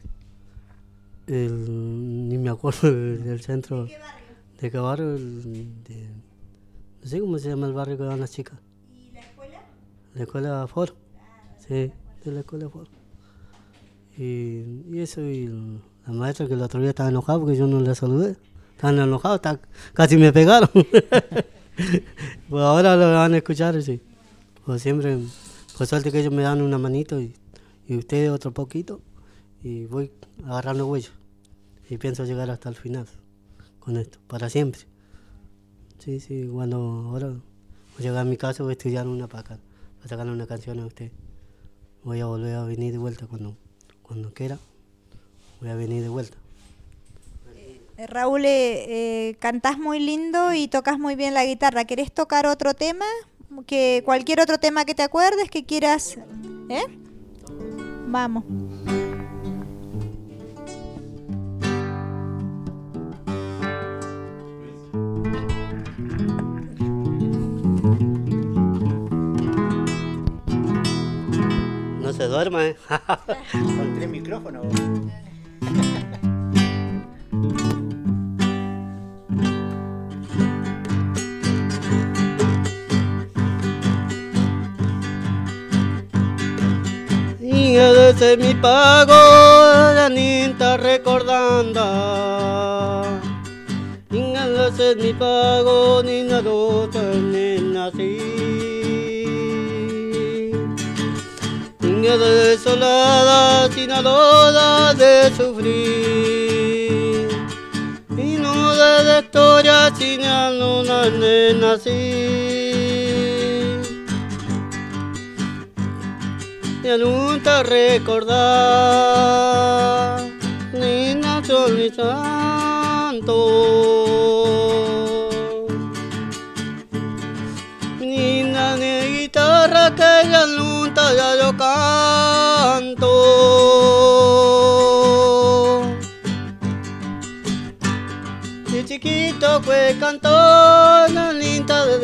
El, ni me acuerdo del, del centro. ¿De qué barrio? ¿De qué barrio? El, de, no sé cómo se llama el barrio que van las chicas. ¿Y la escuela? La escuela Ford. Ah, sí, de la escuela Ford. Y, y eso, y el, la maestra que el otro día estaba enojada porque yo no la saludé. Estaban enojados, está, casi me pegaron. Pues ahora lo van a escuchar, sí. Pues siempre, por suerte que ellos me dan una manito y, y ustedes otro poquito. Y voy agarrando huello. Y pienso llegar hasta el final con esto, para siempre. Sí, sí, cuando ahora voy a llegar a mi casa voy a estudiar una para acá, para sacarle una canción a usted. Voy a volver a venir de vuelta cuando, cuando quiera. Voy a venir de vuelta. Eh, Raúl, eh, eh, cantás muy lindo y tocas muy bien la guitarra. ¿Querés tocar otro tema? Que cualquier otro tema que te acuerdes, que quieras. ¿Eh? Vamos. No se duerma, ¿eh? Con tres micrófonos. Y ese es mi pago, ya ni está recordando. Y ese es mi pago, ni nada ni nací. niña desolada, sin aloda de sufrir. Y no de historia, sin luna de nacer. Y nunca recordar, ni nación ni santo. Ni na ni guitarra que ya nunca ya yo canto. De chiquito fue cantor, la linda de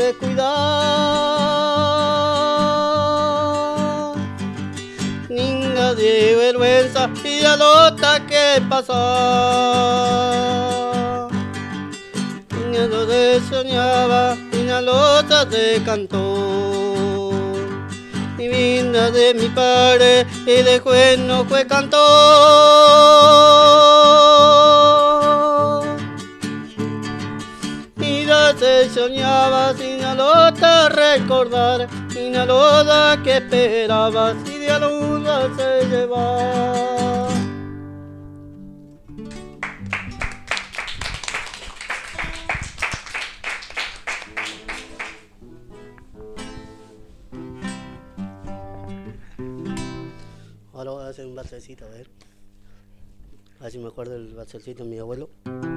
descuidar. Niña de vergüenza y la lota que pasa. Niña donde soñaba y la lota se cantó. Y vinda de mi padre y de juez no fue cantor. Y ya se soñaba sin la lota recordar, y la loda que esperaba si de la luna se llevaba. Ahora voy a hacer un balsecito, a ver. A ver si me acuerdo del balsecito de mi abuelo.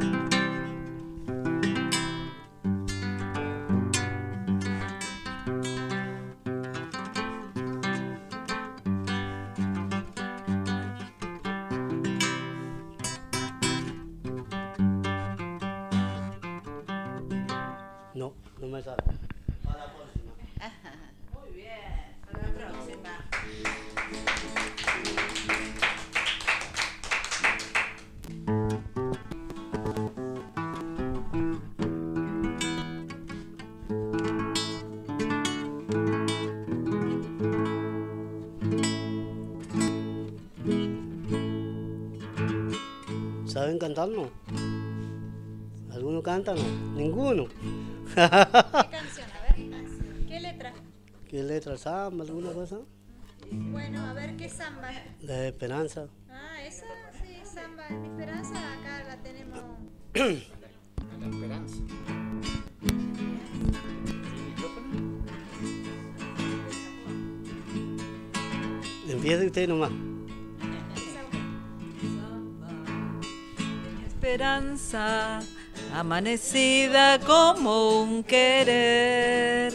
No, no me sale. Para la próxima. Muy bien, para la próxima. ¿Saben cantarlo? ¿Alguno canta? No, ninguno. ¿Qué canción? A ver, ¿qué letra? ¿Qué letra? ¿Samba? ¿Alguna cosa? Bueno, a ver, ¿qué samba? De Esperanza. Ah, esa, sí, samba. En Esperanza acá la tenemos. La Esperanza. Empiece usted nomás. Esperanza, amanecida como un querer.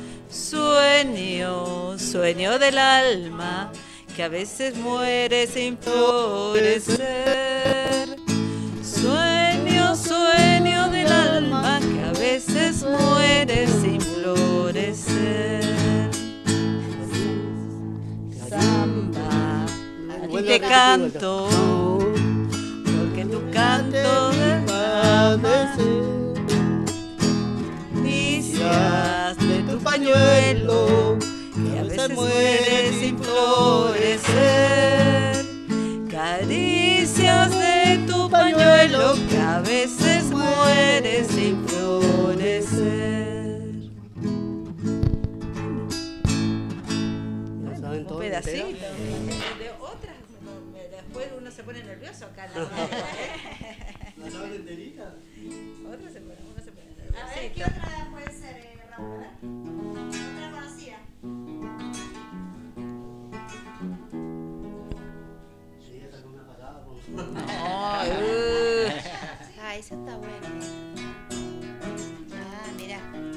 Sueño, sueño del alma, que a veces muere sin florecer. Sueño, sueño del alma, que a veces muere sin florecer. Samba, a ti te canto, porque tu canto de caricias de tu pañuelo, que a veces muere sin florecer. Caricias de tu pañuelo, que a veces muere sin florecer. Un pedacito de otras, después uno se pone nervioso acá en la radio, ¿eh? ¿La saben enterita? Otra se pone, uno se pone nervioso. A ver, ¿qué otra puede ser, eh, Raúl? A ver. Otra conocida. Sí, esa es una pasada. Ah, esa está buena. Ah, mira.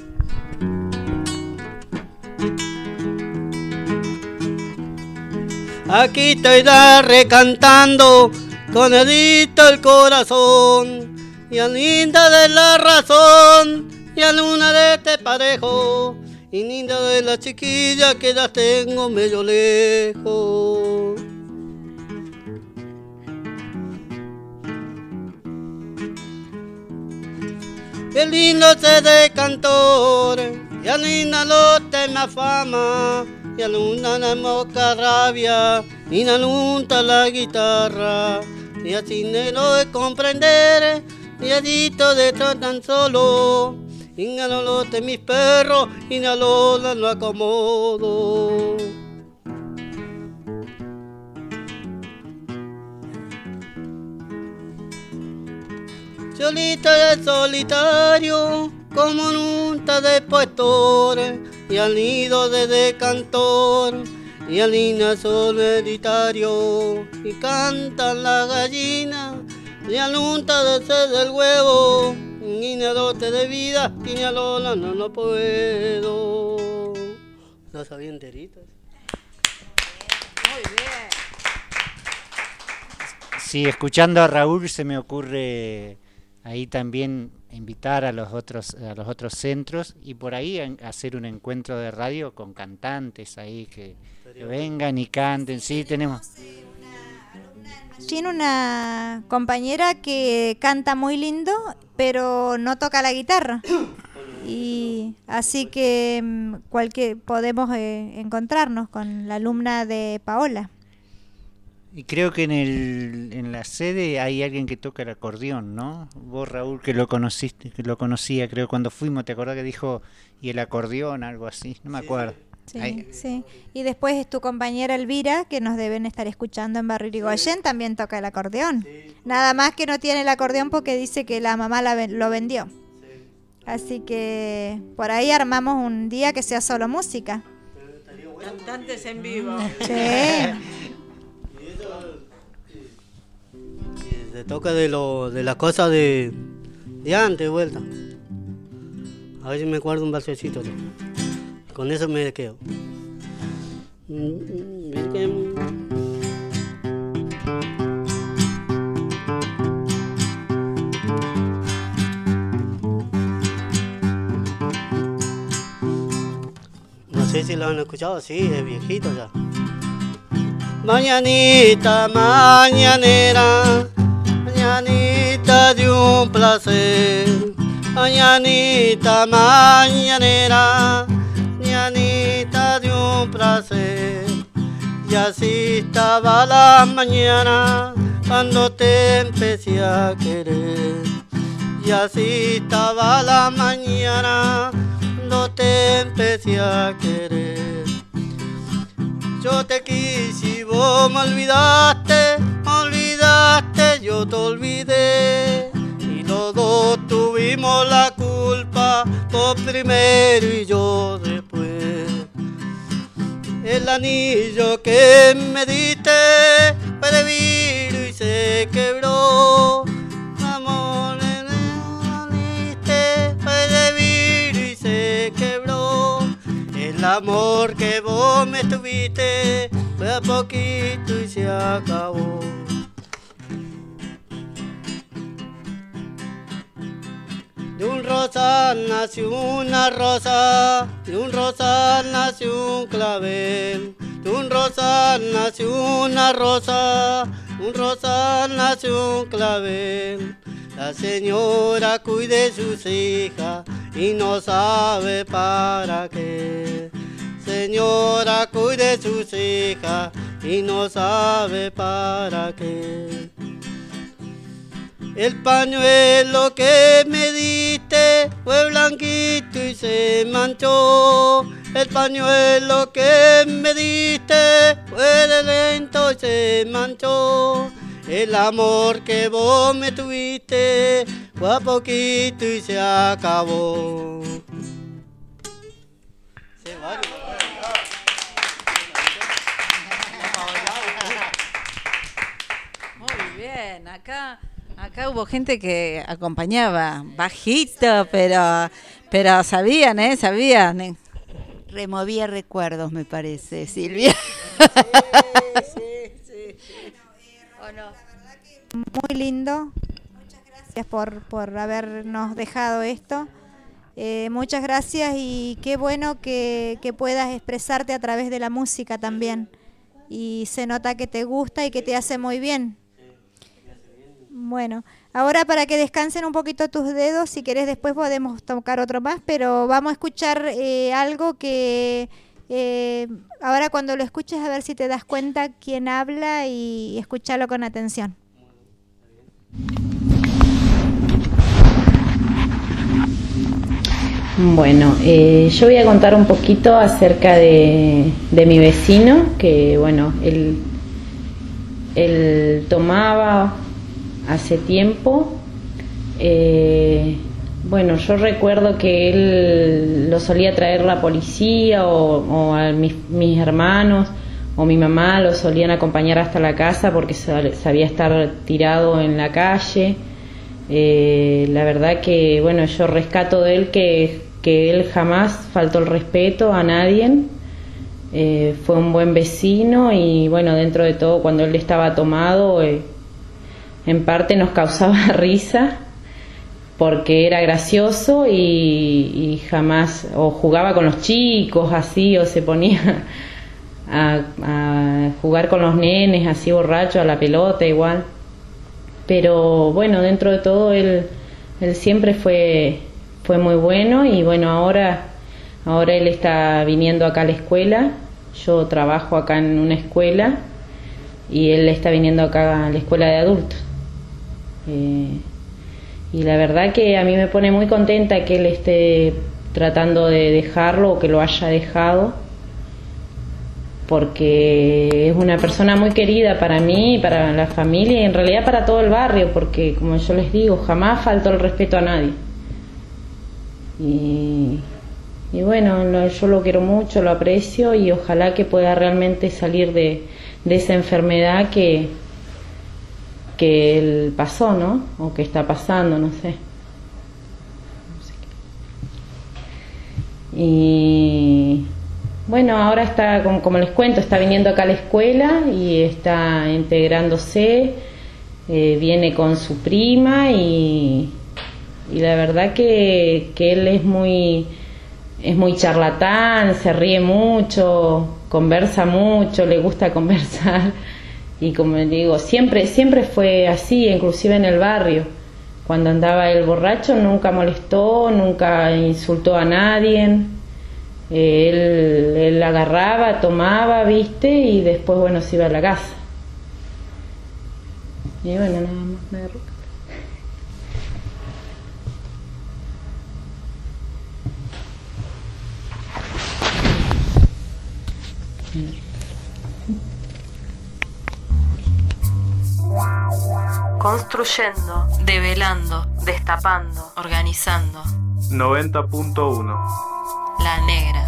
Aquí estoy ya recantando con edito el corazón, y a linda de la razón, y a luna de este parejo, y linda de la chiquilla que la tengo medio lejos. Qué lindo se de cantor, y a linda lo tema fama, y a luna la moca rabia, y la lunta la guitarra, y así no lo de comprender, y allito de estar tan solo, y a lo de mis perros, y a lola lo acomodo. solita el solitario, como nunca de pastor, y al nido de decantor, y al niño solitario, y cantan las gallinas, y al nunca de sed del huevo, niña dote de vida, niña Lola, no, no puedo. ¿No sabía enterito? Muy bien. Sí, escuchando a Raúl se me ocurre ahí también invitar a los otros a los otros centros y por ahí hacer un encuentro de radio con cantantes ahí que, que vengan y canten. Sí, tenemos. Tiene una compañera que canta muy lindo, pero no toca la guitarra. Y así que cualquier podemos eh, encontrarnos con la alumna de Paola. Y creo que en el en la sede hay alguien que toca el acordeón, ¿no? Vos, Raúl, que lo conociste, que lo conocía, creo, cuando fuimos, ¿te acordás que dijo y el acordeón, algo así? No me acuerdo. Sí, Ahí. sí. Y después es tu compañera Elvira, que nos deben estar escuchando en Barrio Irigoyen, también toca el acordeón. Sí. Nada más que no tiene el acordeón porque dice que la mamá la, lo vendió. Sí. Así que por ahí armamos un día que sea solo música. Cantantes en vivo. Sí. Se toca de lo de las cosas de, de antes, vuelta. A ver si me acuerdo un balsecito. Con eso me quedo. No sé si lo han escuchado, sí, es viejito ya. Mañanita, mañanera, mañanita de un placer, mañanita, mañanera, mañanita de un placer. Y así estaba la mañana cuando te empecé a querer. Y así estaba la mañana cuando te empecé a querer. Yo te quise y vos me olvidaste, me olvidaste, yo te olvidé. Y los dos tuvimos la culpa, vos primero y yo después. El anillo que me diste fue de vidrio y se quebró. Amor, me diste fue de vidrio y se quebró. El amor que vos me tuviste fue a poquito y se acabó. De un rosal nació una rosa, de un rosal nació un clavel, de un rosal nació una rosa, de un rosal nació un clavel. La señora cuide sus hijas y no sabe para qué. Señora cuide sus hijas y no sabe para qué. El pañuelo que me diste fue blanquito y se manchó. El pañuelo que me diste fue de lento y se manchó. El amor que vos me tuviste fue a poquito y se acabó. Se va. Muy bien, acá acá hubo gente que acompañaba bajito, pero pero sabían, ¿eh? Sabían. ¿eh? Removía recuerdos, me parece, Silvia. Sí, sí, sí, sí. ¿O no? Muy lindo. Muchas gracias por, por habernos dejado esto. Eh, muchas gracias y qué bueno que, que puedas expresarte a través de la música también. Y se nota que te gusta y que te hace muy bien. Bueno, ahora para que descansen un poquito tus dedos, si querés después podemos tocar otro más, pero vamos a escuchar eh, algo que eh, ahora cuando lo escuches a ver si te das cuenta quién habla y, y escúchalo con atención. Bueno, eh, yo voy a contar un poquito acerca de, de mi vecino, que bueno, él, él tomaba hace tiempo Eh, bueno, yo recuerdo que él lo solía traer la policía o, o a mis, mis hermanos o mi mamá lo solían acompañar hasta la casa porque sabía estar tirado en la calle. Eh, la verdad que, bueno, yo rescato de él que, que él jamás faltó el respeto a nadie. Eh, fue un buen vecino y, bueno, dentro de todo, cuando él estaba tomado, eh, en parte nos causaba risa porque era gracioso y, y jamás, o jugaba con los chicos así, o se ponía a, a jugar con los nenes así borracho, a la pelota igual. Pero bueno, dentro de todo él, él siempre fue, fue muy bueno y bueno, ahora, ahora él está viniendo acá a la escuela. Yo trabajo acá en una escuela y él está viniendo acá a la escuela de adultos. Eh, y la verdad que a mí me pone muy contenta que él esté tratando de dejarlo o que lo haya dejado, porque es una persona muy querida para mí, para la familia y en realidad para todo el barrio, porque como yo les digo, jamás faltó el respeto a nadie. Y, y bueno, lo, yo lo quiero mucho, lo aprecio y ojalá que pueda realmente salir de, de esa enfermedad que, que él pasó, ¿no? O que está pasando, no sé. Y bueno, ahora está, como, como les cuento, está viniendo acá a la escuela y está integrándose, eh, viene con su prima y, y la verdad que, que él es muy, es muy charlatán, se ríe mucho, conversa mucho, le gusta conversar y como les digo, siempre, siempre fue así, inclusive en el barrio. Cuando andaba el borracho nunca molestó, nunca insultó a nadie. Eh, él, él agarraba, tomaba, viste, y después, bueno, se iba a la casa. Y bueno, nada más me agarró. Construyendo, develando, destapando, organizando. noventa punto uno. La Negra.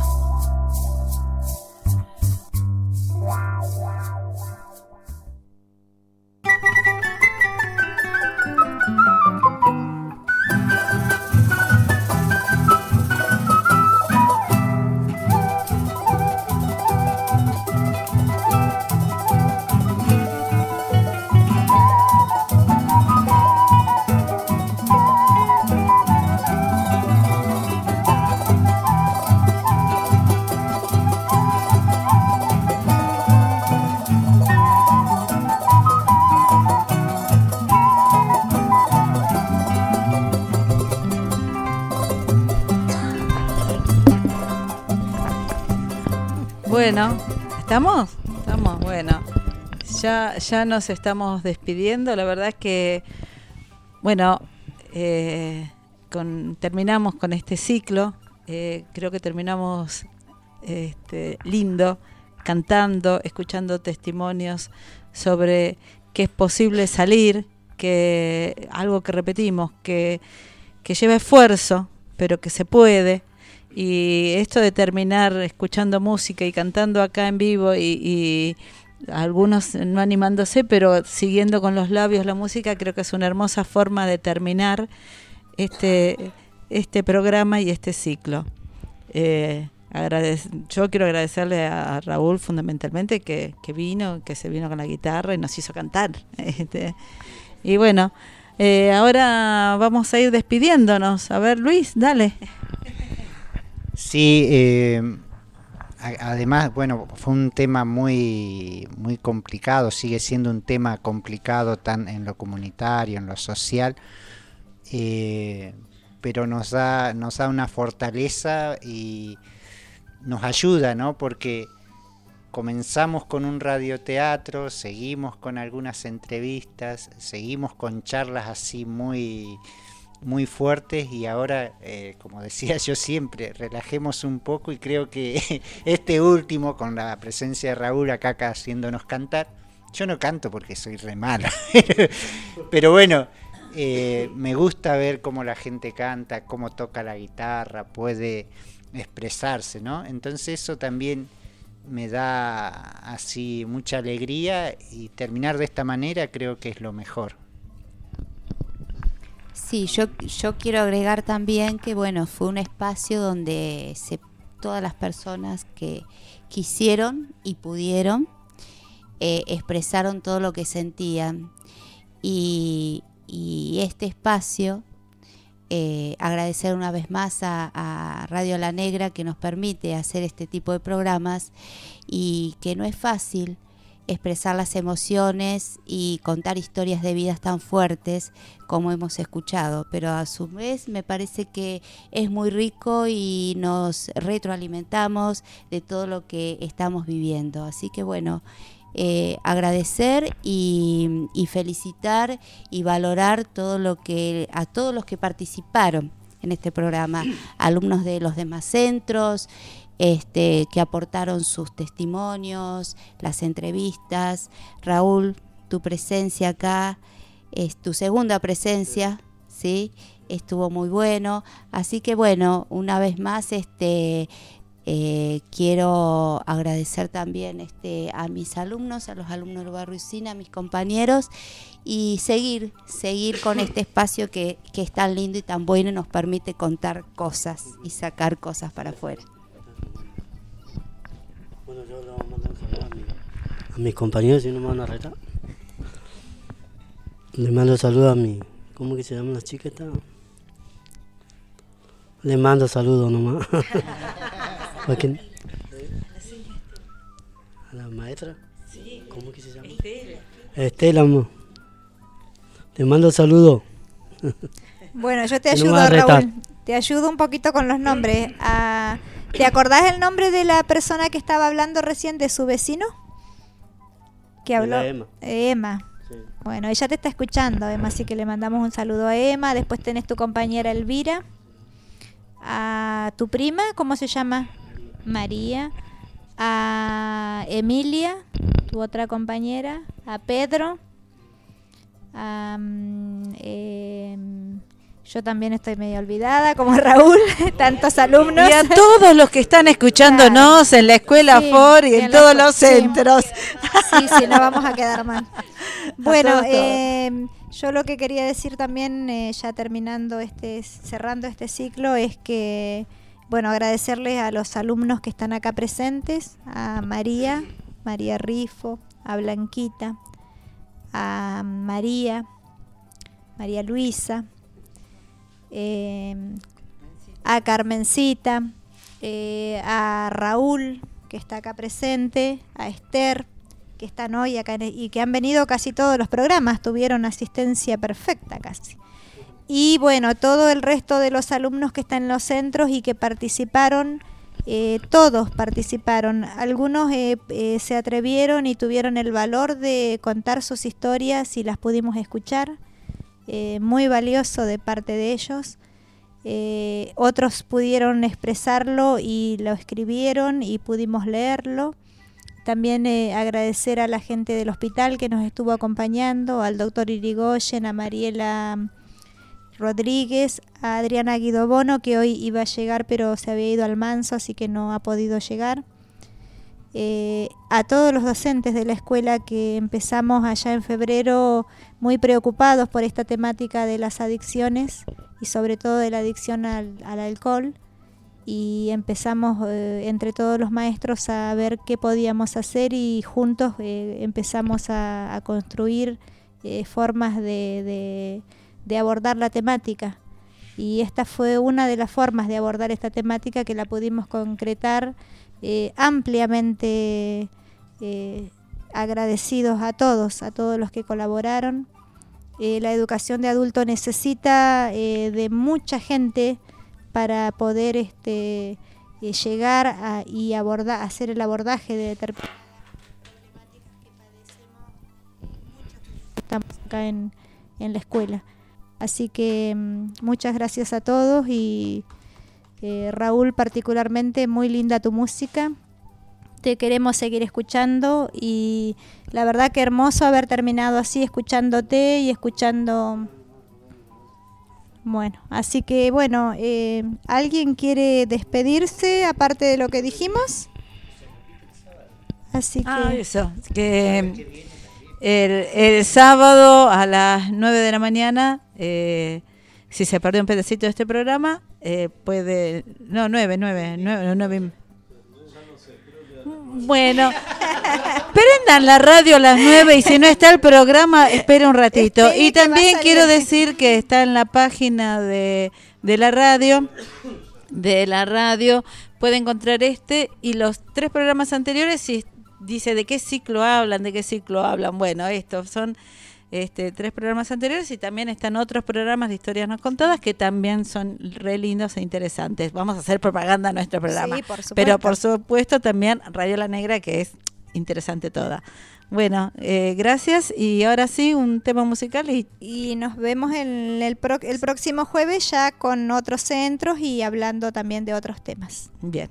Bueno, ¿estamos? Estamos, bueno. Ya, ya nos estamos despidiendo. La verdad es que, bueno, eh, con, terminamos con este ciclo. Eh, creo que terminamos este, lindo, cantando, escuchando testimonios sobre que es posible salir, que algo que repetimos, que, que lleva esfuerzo, pero que se puede. Y esto de terminar escuchando música y cantando acá en vivo y, y algunos no animándose, pero siguiendo con los labios la música, creo que es una hermosa forma de terminar este, este programa y este ciclo. Eh, agradec- yo quiero agradecerle a Raúl fundamentalmente que, que vino, que se vino con la guitarra y nos hizo cantar. Este, y bueno, eh, ahora vamos a ir despidiéndonos. A ver, Luis, dale. Sí, eh, a- además, bueno, fue un tema muy, muy complicado, sigue siendo un tema complicado tan en lo comunitario, en lo social, eh, pero nos da, nos da una fortaleza y nos ayuda, ¿no? Porque comenzamos con un radioteatro, seguimos con algunas entrevistas, seguimos con charlas así muy... muy fuertes y ahora, eh, como decía yo siempre, relajemos un poco y creo que este último, con la presencia de Raúl acá, acá haciéndonos cantar, yo no canto porque soy re malo, pero bueno, eh, me gusta ver cómo la gente canta, cómo toca la guitarra, puede expresarse, ¿no? Entonces eso también me da así mucha alegría, y terminar de esta manera creo que es lo mejor. Sí, yo, yo quiero agregar también que bueno, fue un espacio donde se, todas las personas que quisieron y pudieron eh, expresaron todo lo que sentían, y, y este espacio, eh, agradecer una vez más a, a Radio La Negra, que nos permite hacer este tipo de programas, y que no es fácil expresar las emociones y contar historias de vidas tan fuertes como hemos escuchado, pero a su vez me parece que es muy rico y nos retroalimentamos de todo lo que estamos viviendo. Así que bueno, eh, agradecer y, y felicitar y valorar todo lo que a todos los que participaron en este programa, alumnos de los demás centros, Este, que aportaron sus testimonios, las entrevistas. Raúl, tu presencia acá, es tu segunda presencia, ¿sí? Estuvo muy bueno. Así que bueno, una vez más, este, eh, quiero agradecer también este, a mis alumnos, a los alumnos del Barrio Usina, a mis compañeros, y seguir, seguir con este espacio que, que es tan lindo y tan bueno y nos permite contar cosas y sacar cosas para afuera. Bueno, yo le voy a mandar un saludo a, mi, a mis compañeros, si no me van a retar. Le mando saludos a mi... ¿Cómo que se llaman las chicas? Le mando saludos nomás. ¿A quién? ¿A la maestra? Sí. ¿Cómo que se llama? Estela. Estela, amor. Le mando saludos. Bueno, yo te Que no ayudo, me va a retar. Raúl. Te ayudo un poquito con los nombres. Ah, ¿te acordás el nombre de la persona que estaba hablando recién, de su vecino? Que De habló. la Emma. Eh, Emma. Sí. Bueno, ella te está escuchando, Emma, así que le mandamos un saludo a Emma. Después tenés tu compañera Elvira. A tu prima, ¿cómo se llama? María. A Emilia, tu otra compañera. A Pedro. A, mm, em, yo también estoy medio olvidada, como Raúl, tantos alumnos. Y a todos los que están escuchándonos en la Escuela Sí, Ford y y en en todos la- los sí. centros. Sí, sí, no vamos a quedar mal. Bueno, todos, todos. eh, yo lo que quería decir también, eh, ya terminando este, cerrando este ciclo, es que, bueno, agradecerles a los alumnos que están acá presentes, a María, María Rifo, a Blanquita, a María, María Luisa, eh, a Carmencita, eh, a Raúl, que está acá presente, a Esther, que están hoy acá en- y que han venido casi todos los programas, tuvieron asistencia perfecta casi. Y bueno, todo el resto de los alumnos que están en los centros y que participaron, eh, todos participaron. Algunos eh, eh, se atrevieron y tuvieron el valor de contar sus historias y las pudimos escuchar. Eh, muy valioso de parte de ellos. Eh, otros pudieron expresarlo y lo escribieron y pudimos leerlo. También eh, agradecer a la gente del hospital que nos estuvo acompañando, al doctor Irigoyen, a Mariela Rodríguez, a Adriana Guidobono, que hoy iba a llegar pero se había ido al Manso, así que no ha podido llegar. Eh, a todos los docentes de la escuela que empezamos allá en febrero muy preocupados por esta temática de las adicciones y sobre todo de la adicción al, al alcohol, y empezamos eh, entre todos los maestros a ver qué podíamos hacer y juntos eh, empezamos a, a construir eh, formas de, de, de abordar la temática, y esta fue una de las formas de abordar esta temática que la pudimos concretar eh, ampliamente, eh, agradecidos a todos, a todos los que colaboraron. Eh, la educación de adulto necesita eh, de mucha gente para poder este, eh, llegar a, y abordar, hacer el abordaje de determinadas temáticas que padecemos. Estamos acá en, en la escuela. Así que mm, muchas gracias a todos y eh, Raúl, particularmente, muy linda tu música. Te queremos seguir escuchando y la verdad que hermoso haber terminado así, escuchándote y escuchando Bueno, así que bueno, eh, ¿alguien quiere despedirse aparte de lo que dijimos? Así que... Ah, eso, que el, el sábado a las nueve de la mañana, eh, si se perdió un pedacito de este programa, eh, puede... No, nueve, nueve, nueve, nueve. Bueno, prendan la radio a las nueve y si no está el programa, espere un ratito. Espere y también que quiero decir que está en la página de, de la radio, de la radio, puede encontrar este y los tres programas anteriores y dice de qué ciclo hablan, de qué ciclo hablan. Bueno, estos son este, tres programas anteriores y también están otros programas de historias no contadas que también son re lindos e interesantes. Vamos a hacer propaganda a nuestro programa. Sí, por supuesto. Pero por supuesto también Radio La Negra, que es interesante toda. Bueno, eh, gracias y ahora sí un tema musical y, y nos vemos el, el, pro, el próximo jueves ya con otros centros y hablando también de otros temas. Bien.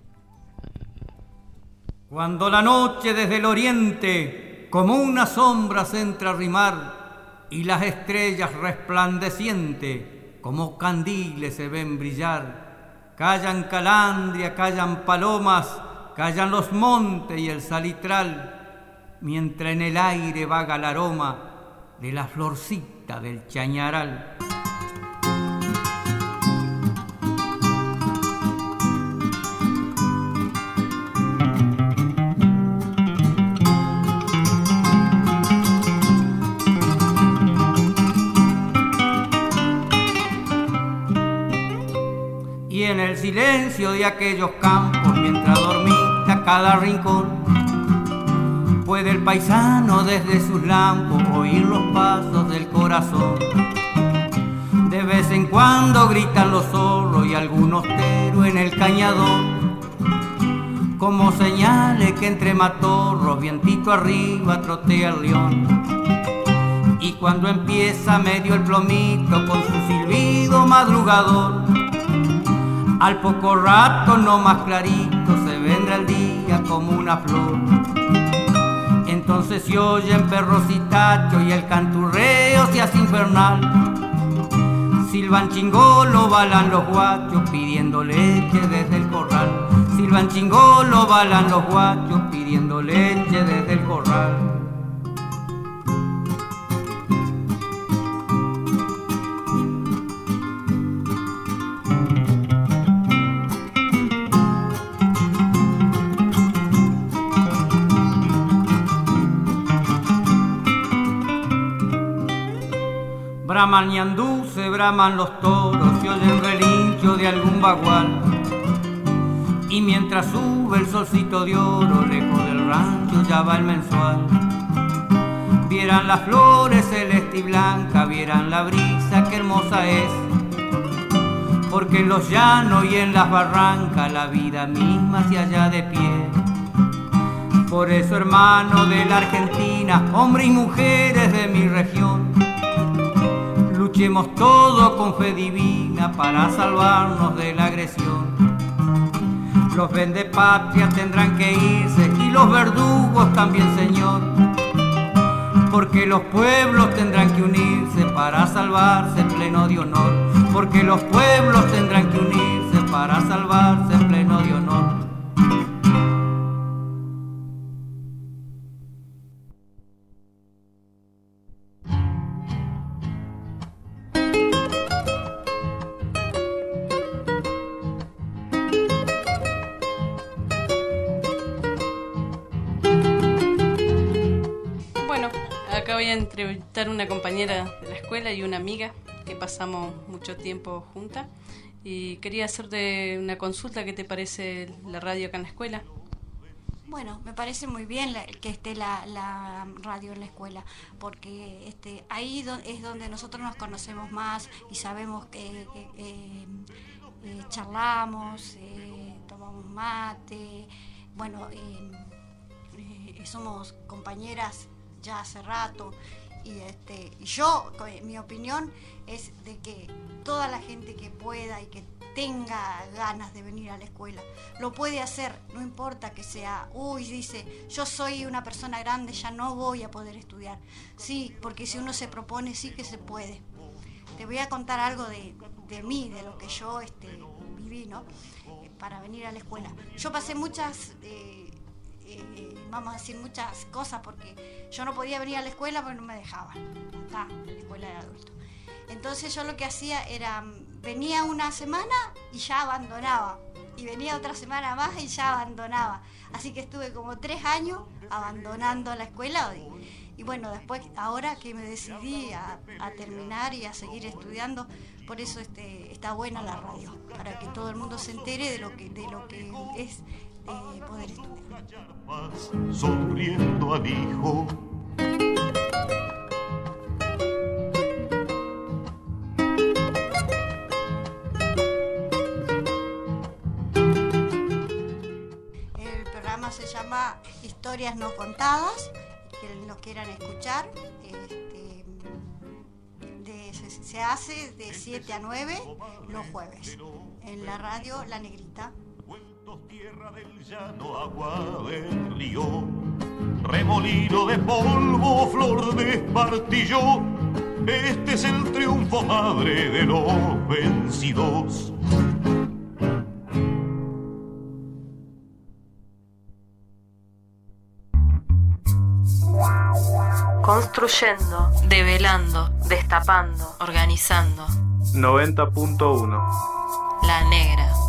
Cuando la noche desde el oriente como una sombra se entra a rimar y las estrellas resplandecientes como candiles se ven brillar, callan calandria, callan palomas, callan los montes y el salitral, mientras en el aire vaga el aroma de la florcita del chañaral. Y en el silencio de aquellos campos, mientras dormita cada rincón, puede el paisano desde sus lampos oír los pasos del corazón. De vez en cuando gritan los zorros y algún ostero en el cañadón, como señales que entre matorros, vientito arriba, trotea el león. Y cuando empieza medio el plomito con su silbido madrugador, al poco rato, no más clarito, se vendrá el día como una flor. Entonces se oyen perros y tachos y el canturreo se hace infernal. Silban chingolo, balan los guachos pidiendo leche desde el corral. Silban chingolo, balan los guachos pidiendo leche desde el corral. Braman ñandú, se braman los toros, se oye el relincho de algún bagual. Y mientras sube el solcito de oro, lejos del rancho ya va el mensual. Vieran las flores celeste y blanca, vieran la brisa que hermosa es, porque en los llanos y en las barrancas la vida misma se halla de pie. Por eso, hermano de la Argentina, hombres y mujeres de mi región, luchemos todos con fe divina para salvarnos de la agresión. Los vendepatrias tendrán que irse y los verdugos también, señor, porque los pueblos tendrán que unirse para salvarse pleno de honor. Porque los pueblos tendrán que unirse para salvarse pleno de honor. Voy a entrevistar a una compañera de la escuela y una amiga que pasamos mucho tiempo juntas y quería hacerte una consulta. ¿Qué te parece la radio acá en la escuela? Bueno, me parece muy bien la, que esté la, la radio en la escuela, porque este, ahí do, es donde nosotros nos conocemos más y sabemos que, que eh, eh, charlamos, eh, tomamos mate, bueno, eh, eh, somos compañeras ya hace rato y este y yo, mi opinión es de que toda la gente que pueda y que tenga ganas de venir a la escuela lo puede hacer, no importa que sea, uy, dice, yo soy una persona grande, ya no voy a poder estudiar. Sí, porque si uno se propone, sí que se puede. te voy a contar algo de, de mí, de lo que yo este, viví, ¿no? Eh, para venir a la escuela. Yo pasé muchas, eh, eh, vamos a decir, muchas cosas, porque yo no podía venir a la escuela porque no me dejaban. Acá, la escuela de adultos. Entonces yo lo que hacía era, venía una semana y ya abandonaba. Y venía otra semana más y ya abandonaba. Así que estuve como tres años abandonando la escuela. Y, y bueno, después, ahora que me decidí a, a terminar y a seguir estudiando, por eso este, está buena la radio, para que todo el mundo se entere de lo que, de lo que es eh, poder estudiar. Sonriendo al hijo. Se llama Historias No Contadas, que los quieran escuchar. Este, de, se, se hace de siete a nueve los jueves en la radio La Negrita. Tierra del llano, agua del río, remolino de polvo, flor de espartillo. Este es el triunfo, madre de los vencidos. Construyendo, develando, destapando, organizando. noventa punto uno. La Negra.